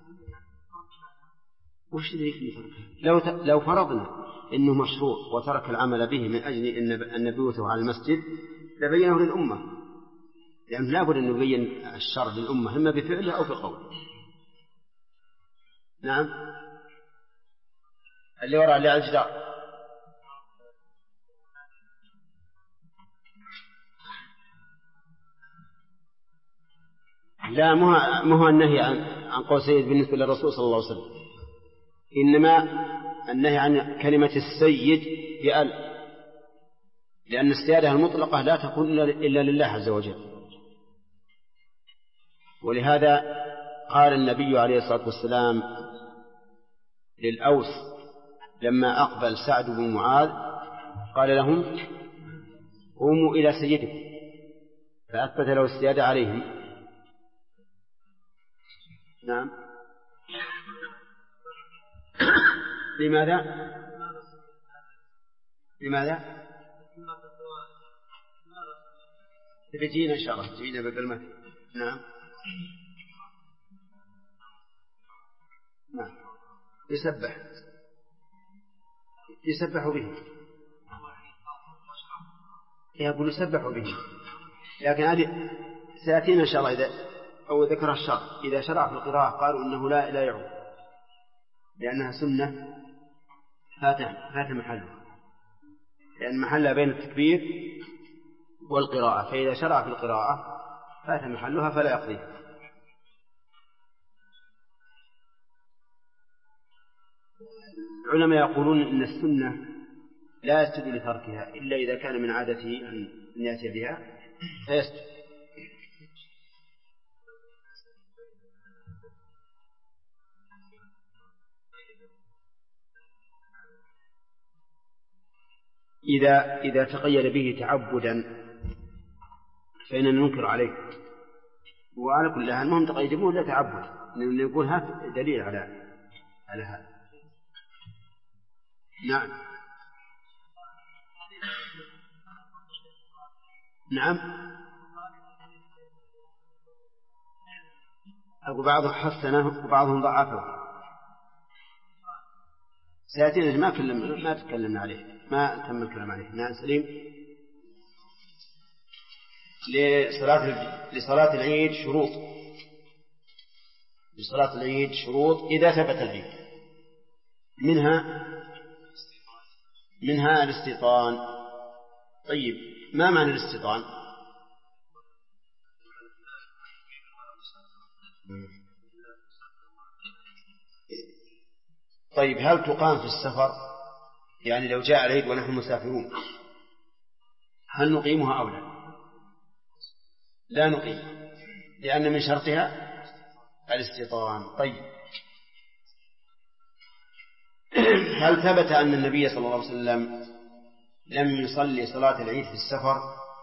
وش لو فرضنا إنه مشروع وترك العمل به من أجل أن بيوته على المسجد لبينه للأمة، لأنه لا بد أن يبين الشرع للأمة إما بفعله أو بقوله. نعم. اللي وراء اللي على الجدار. لا، مو النهي عن قول سيد بالنسبة للرسول صلى الله عليه وسلم، إنما النهي عن كلمة السيد بأل، لأن السيادة المطلقة لا تكون إلا لله عز وجل. ولهذا قال النبي عليه الصلاة والسلام للأوس لما أقبل سعد بن معاذ قال لهم قوموا إلى سيدكم، فأثبت له السيادة عليهم. نعم. لماذا؟ تجينا إن شاء الله، تجينا بكلمة. نعم. يسبح به، يقول يسبح به، لكن هذه سيأتينا إن شاء الله إذا أو ذكر الشرع. إذا شرع في القراءة قالوا إنه لا يعود، لأنها سنة فات محله، لأن محلها بين التكبير والقراءة، فإذا شرع في القراءة فات محلها فلا يقضيها. العلماء يقولون إن السنة لا يسجد لتركها إلا إذا كان من عادته أن يأتي بها فيسجد. إذا تقيد به تعبدا فإننا ننكر عليه، وعلى كل حال المهم تقيد به لا تعبد، نقول هذا دليل على هذا. نعم. أو بعضهم حسنه وبعضهم ضعفه، سيأتينا ما تكلمنا عليه، ما تم الكلام عليه. نعم سليم. لصلاة العيد شروط إذا ثبت العيد، منها الاستيطان. طيب ما معنى الاستيطان؟ طيب هل تقام في السفر؟ يعني لو جاء العيد ونحن مسافرون هل نقيمها أو لا نقيم، لأن من شرطها الاستيطان. طيب هل ثبت أن النبي صلى الله عليه وسلم لم يصلي صلاة العيد في السفر؟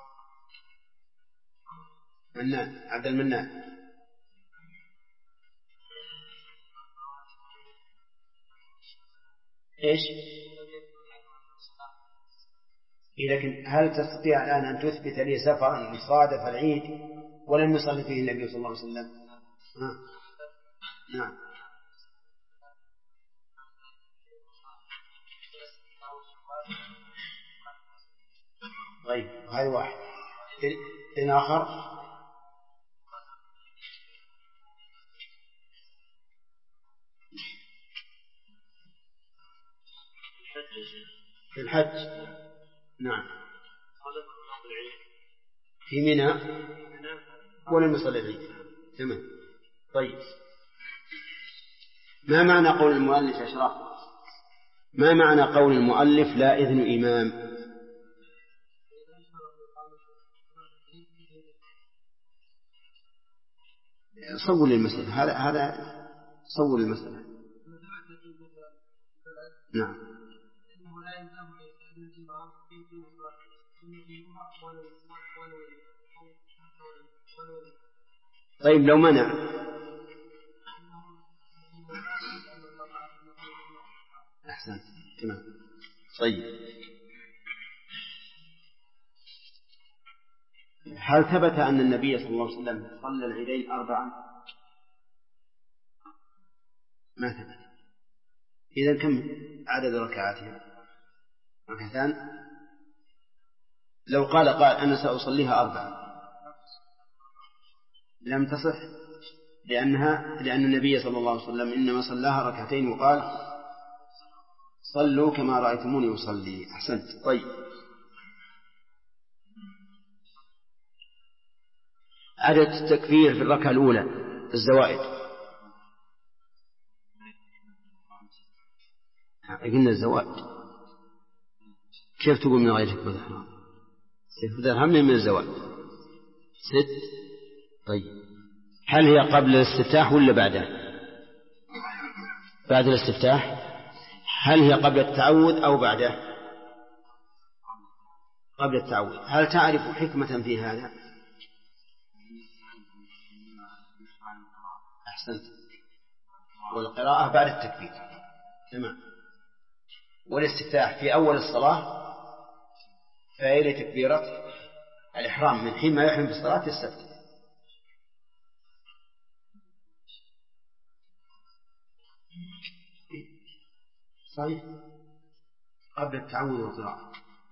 عبد المنان. إيش؟ لكن هل تستطيع الآن أن تثبت لي سفرا صادف العيد ولم يصلي فيه النبي صلى الله عليه وسلم؟ نعم. طيب هذا واحد. آخر في الحج. نعم. في منى ولم يصلي العيد. تمام. طيب ما معنى قول المؤلف يا شرف؟ ما معنى قول المؤلف لا إذن إمام؟ صور المسألة، هذا صور المسألة. نعم. طيب لو منع أحسن. تمام. طيب هل ثبت أن النبي صلى الله عليه وسلم صلى العيدين 4؟ ما ثبت. إذن كم عدد ركعاتها؟ ركعتان. لو قال أنا سأصليها 4 لم تصح، لأن النبي صلى الله عليه وسلم إنما صلاها 2 وقال صلوا كما رأيتموني أصلي. أحسنت. طيب، عدد التكبير في الركعة الأولى الزوائد. قلنا الزوائد، كيف تقول من غير تكبيرة الإحرام؟ تكبيرة الإحرام من الزوائد 6. طيب، هل هي قبل الاستفتاح ولا بعده؟ بعد الاستفتاح. هل هي قبل التعوذ أو بعده؟ قبل التعوذ. هل تعرف حكمة في هذا؟ أحسنت. والقراءة بعد التكبير. تمام. والاستفتاح في أول الصلاة فإلى تكبيرة الإحرام من حين ما يحرم في الصلاة يستفتح. صحيح، قبل التعوذ والقراءة.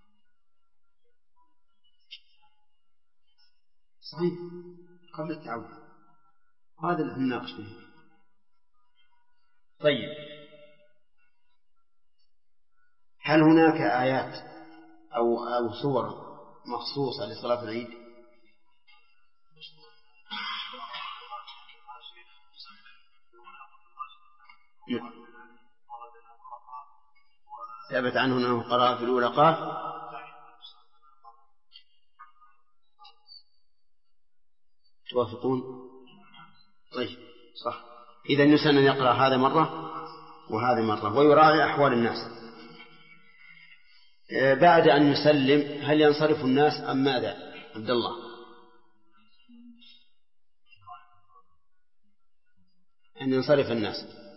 صحيح، قبل التعوذ. هذا اللي نناقش فيه. طيب، هل هناك آيات أو سور مخصوصة لصلاة العيد؟ ثبت عنه أنه قرأ في الأولى قاف. توافقون؟ طيب، صح. إذا يسن أن يقرأ هذا مرة وهذا مرة ويراعي أحوال الناس. بعد أن يسلم هل ينصرف الناس أم ماذا؟ عبد الله. أن ينصرف الناس.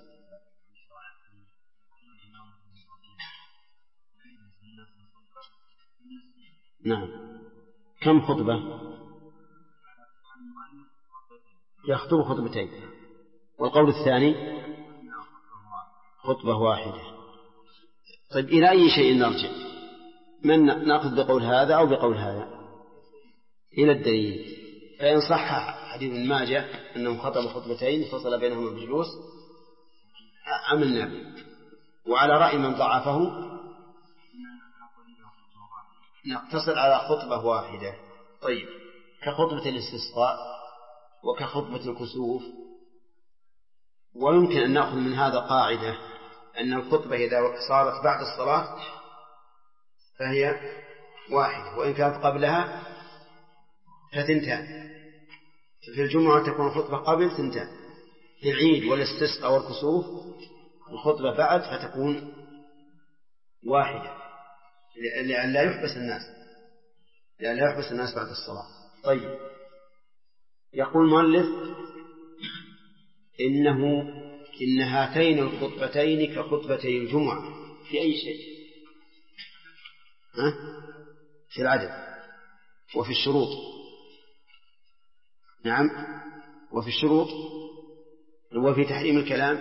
نعم. كم خطبة؟ يخطب 2 خطبتين. والقول الثاني خطبة واحدة. طيب، إلى أي شيء نرجع؟ من نأخذ بقول هذا أو بقول هذا؟ إلى الدليل. فإن صح حديث ماجه أنه خطب 2 خطبتين فصل بينهما بجلوس عملنا به. وعلى رأي من ضعفه نقتصر على خطبة واحدة. طيب، كخطبة الاستسقاء وكخطبة الكسوف. ويمكن أن نأخذ من هذا قاعدة أن الخطبة إذا صارت بعد الصلاة فهي واحدة، وإن كانت قبلها ف2. في الجمعة تكون الخطبة قبل 2. في العيد والاستسقاء والكسوف الخطبة بعد فتكون واحدة، لأن لا يحبس الناس بعد الصلاة. طيب، يقول المؤلف إن هاتين الخطبتين كخطبتي الجمعة في أي شيء؟ في العدد وفي الشروط. نعم، وفي الشروط وفي تحريم الكلام.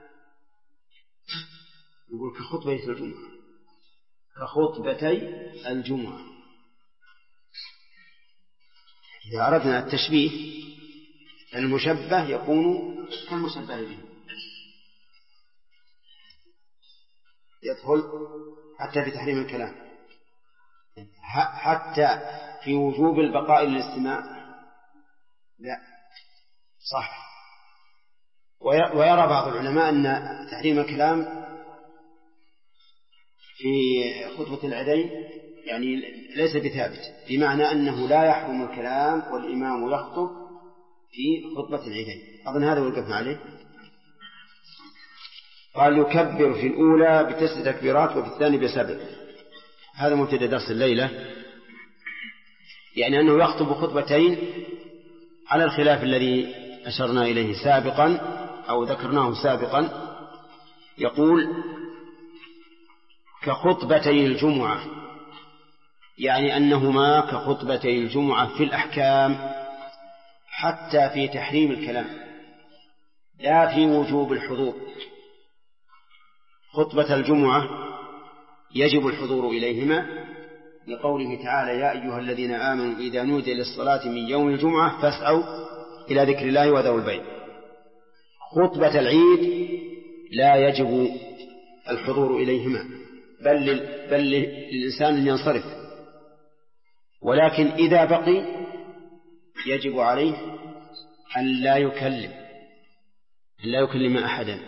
يقول كخطبتي الجمعة، كخطبتي الجمعة. إذا أردنا التشبيه المشبه يكون كالمشبه به، يدخل حتى في تحريم الكلام، حتى في وجوب البقاء للاستماع. لا، صح. ويرى بعض العلماء أن تحريم الكلام في خطبة العيدين يعني ليس بثابت، بمعنى أنه لا يحرم الكلام والإمام يخطب في خطبة العيدين. أظن هذا وقفنا عليه. قال يكبر في الأولى ب9 تكبيرات وفي الثاني ب7. هذا مبتدأ درس الليلة، يعني أنه يخطب خطبتين على الخلاف الذي أشرنا إليه سابقا أو ذكرناه سابقا. يقول كخطبتي الجمعة، يعني أنهما كخطبتي الجمعة في الأحكام، حتى في تحريم الكلام لا في وجوب الحضور. خطبة الجمعة يجب الحضور إليهما لقوله تعالى يا أيها الذين آمنوا إذا نودي للصلاة من يوم الجمعة فاسعوا إلى ذكر الله وذروا البيع. خطبة العيد لا يجب الحضور إليهما بل للإنسان أن ينصرف، ولكن إذا بقي يجب عليه أن لا يكلم أحدا.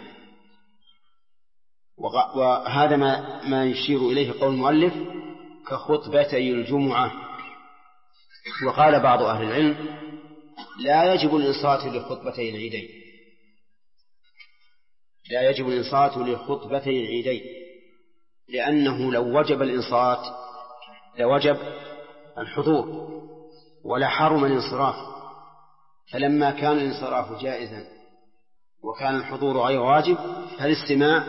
وهذا ما يشير إليه قول المؤلف كخطبتي الجمعة. وقال بعض أهل العلم لا يجب الإنصات لخطبتي العيدين، لا يجب الإنصات لخطبتي العيدين، لأنه لو وجب الإنصات لوجب الحضور ولحرم الانصراف، فلما كان الانصراف جائزا وكان الحضور غير واجب فالاستماع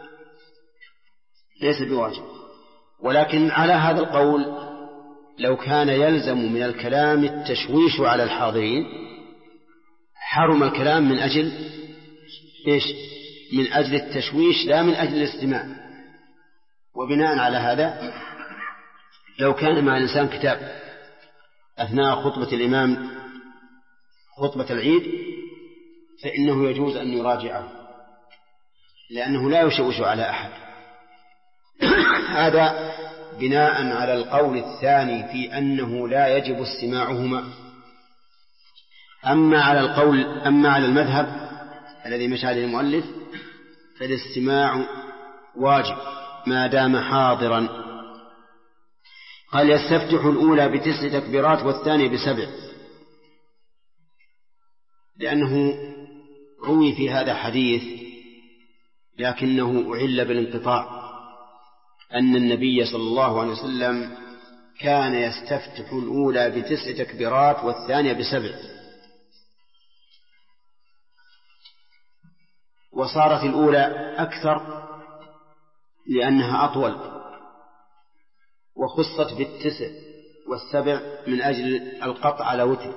ليس بواجب. ولكن على هذا القول لو كان يلزم من الكلام التشويش على الحاضرين حرم الكلام من أجل إيش؟ من أجل التشويش لا من أجل الاستماع. وبناء على هذا لو كان مع الإنسان كتاب أثناء خطبة الإمام خطبة العيد فإنه يجوز أن يراجعه لأنه لا يشوش على أحد. هذا بناء على القول الثاني في أنه لا يجب استماعهما. أما على المذهب الذي مشى عليه المؤلف فالاستماع واجب ما دام حاضرا. قال يستفتح الأولى ب9 تكبيرات والثانية ب7، لأنه روي في هذا حديث لكنه أعل بالانقطاع أن النبي صلى الله عليه وسلم كان يستفتح الأولى ب9 تكبيرات والثانية ب7، وصارت الأولى أكثر لأنها أطول، وخصت ب9 و7 من أجل القطع على وتر.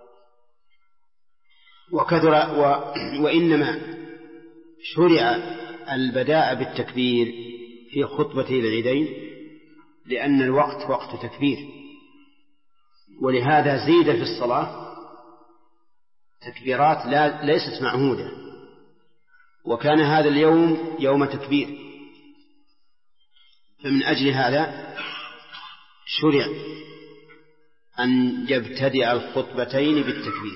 وكثر وإنما شرع البداء بالتكبير في خطبتي العيدين لأن الوقت وقت تكبير، ولهذا زيد في الصلاة تكبيرات ليست معهودة، وكان هذا اليوم يوم تكبير، فمن أجل هذا شرع أن يبتدئ الخطبتين بالتكبير.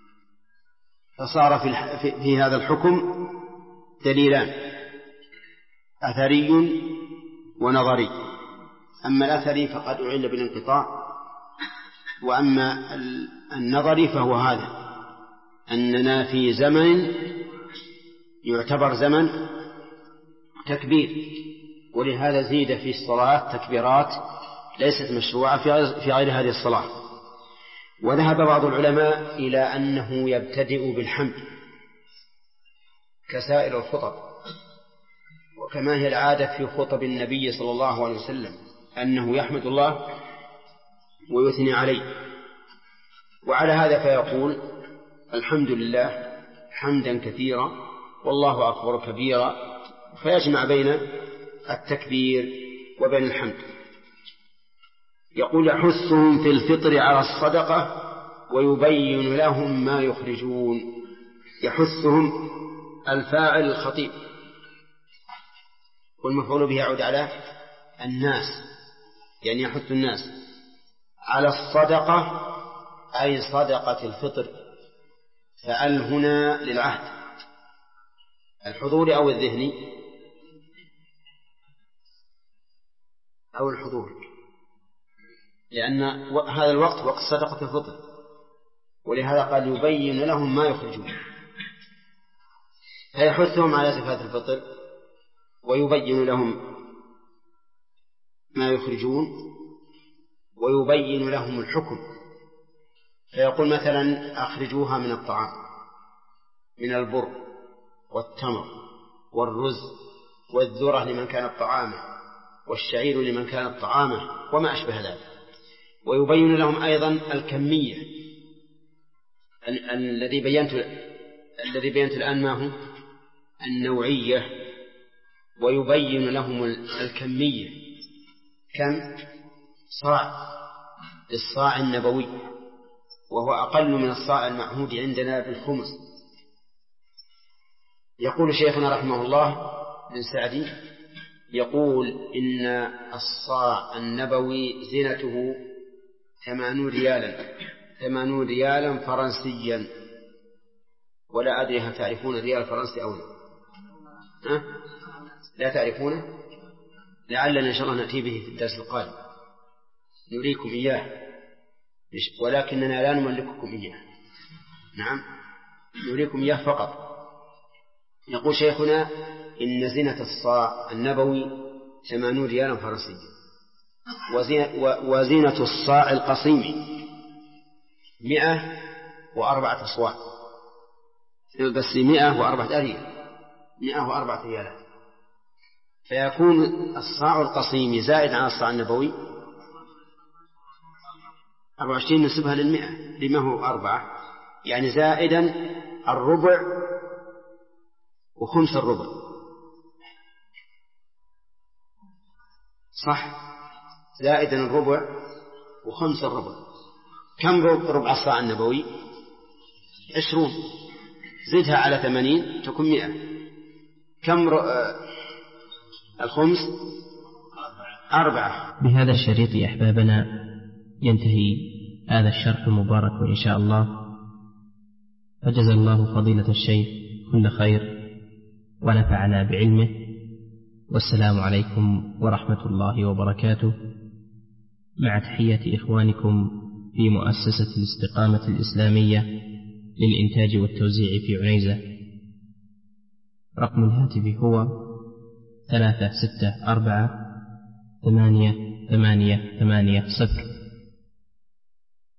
فصار في هذا الحكم دليلان أثري ونظري. أما الأثري فقد أعل بالانقطاع، وأما النظري فهو هذا أننا في زمن يعتبر زمن تكبير، ولهذا زيد في الصلاة تكبيرات ليست مشروعة في غير هذه الصلاة. وذهب بعض العلماء إلى أنه يبتدئ بالحمد كسائر الخطب، وكما هي العادة في خطب النبي صلى الله عليه وسلم أنه يحمد الله ويثني عليه. وعلى هذا فيقول الحمد لله حمدا كثيرا والله أكبر كبيرا، فيجمع بين التكبير وبين الحمد. يقول يحثهم في الفطر على الصدقة ويبين لهم ما يخرجون. يحثهم الفاعل الخطيب، والمفعول به يعود على الناس، يعني يحث الناس على الصدقة أي صدقة الفطر. فأل هنا للعهد الحضور أو الذهني أو الحضور، لأن هذا الوقت وقت صدقة الفطر، ولهذا قال يبين لهم ما يخرجون، فيحثهم على زكاة الفطر ويبين لهم ما يخرجون ويبين لهم الحكم. فيقول مثلا أخرجوها من الطعام من البر والتمر والرز والذرة لمن كانت طعامه والشعير لمن كانت طعامه وما أشبه ذلك. ويبين لهم أيضا الكمية الذي بينت الآن ما هو النوعية، ويبين لهم الكمية كم صاع الصاع النبوي، وهو أقل من الصاع المعهود عندنا بالخمس. يقول شيخنا رحمه الله بن سعدي يقول إن الصاع النبوي زينته 80 ريالا فرنسيا. ولا أدري هل تعرفون الريال الفرنسي أو لا؟ لا تعرفونه؟ لعلنا إن شاء الله نأتي به في الدرس القادم نريكم إياه، ولكننا لا نملككم إياه. نعم نريكم إياه فقط. يقول شيخنا إن زينة الصاع النبوي 80 ريالا فرنسيا، وزينة الصاع القصيم 104 أصواع، بس 104 ريالات. فيكون الصاع القصيم زائد عن الصاع النبوي 24 نسبها للمئة لما هو 4، يعني زائدا الربع وخمس الربع. صح، زائدا الربع وخمس الربع. كم ربع الصاع النبوي؟ 20. زدها على 80 تكون 100. كم الخمس؟ 4. بهذا الشريط يا أحبابنا ينتهي هذا الشرح المبارك إن شاء الله. فجزا الله فضيلة الشيخ كل خير ونفعنا بعلمه، والسلام عليكم ورحمة الله وبركاته، مع تحية إخوانكم في مؤسسة الاستقامة الإسلامية للإنتاج والتوزيع في عنيزة. رقم الهاتف هو 364 888 0.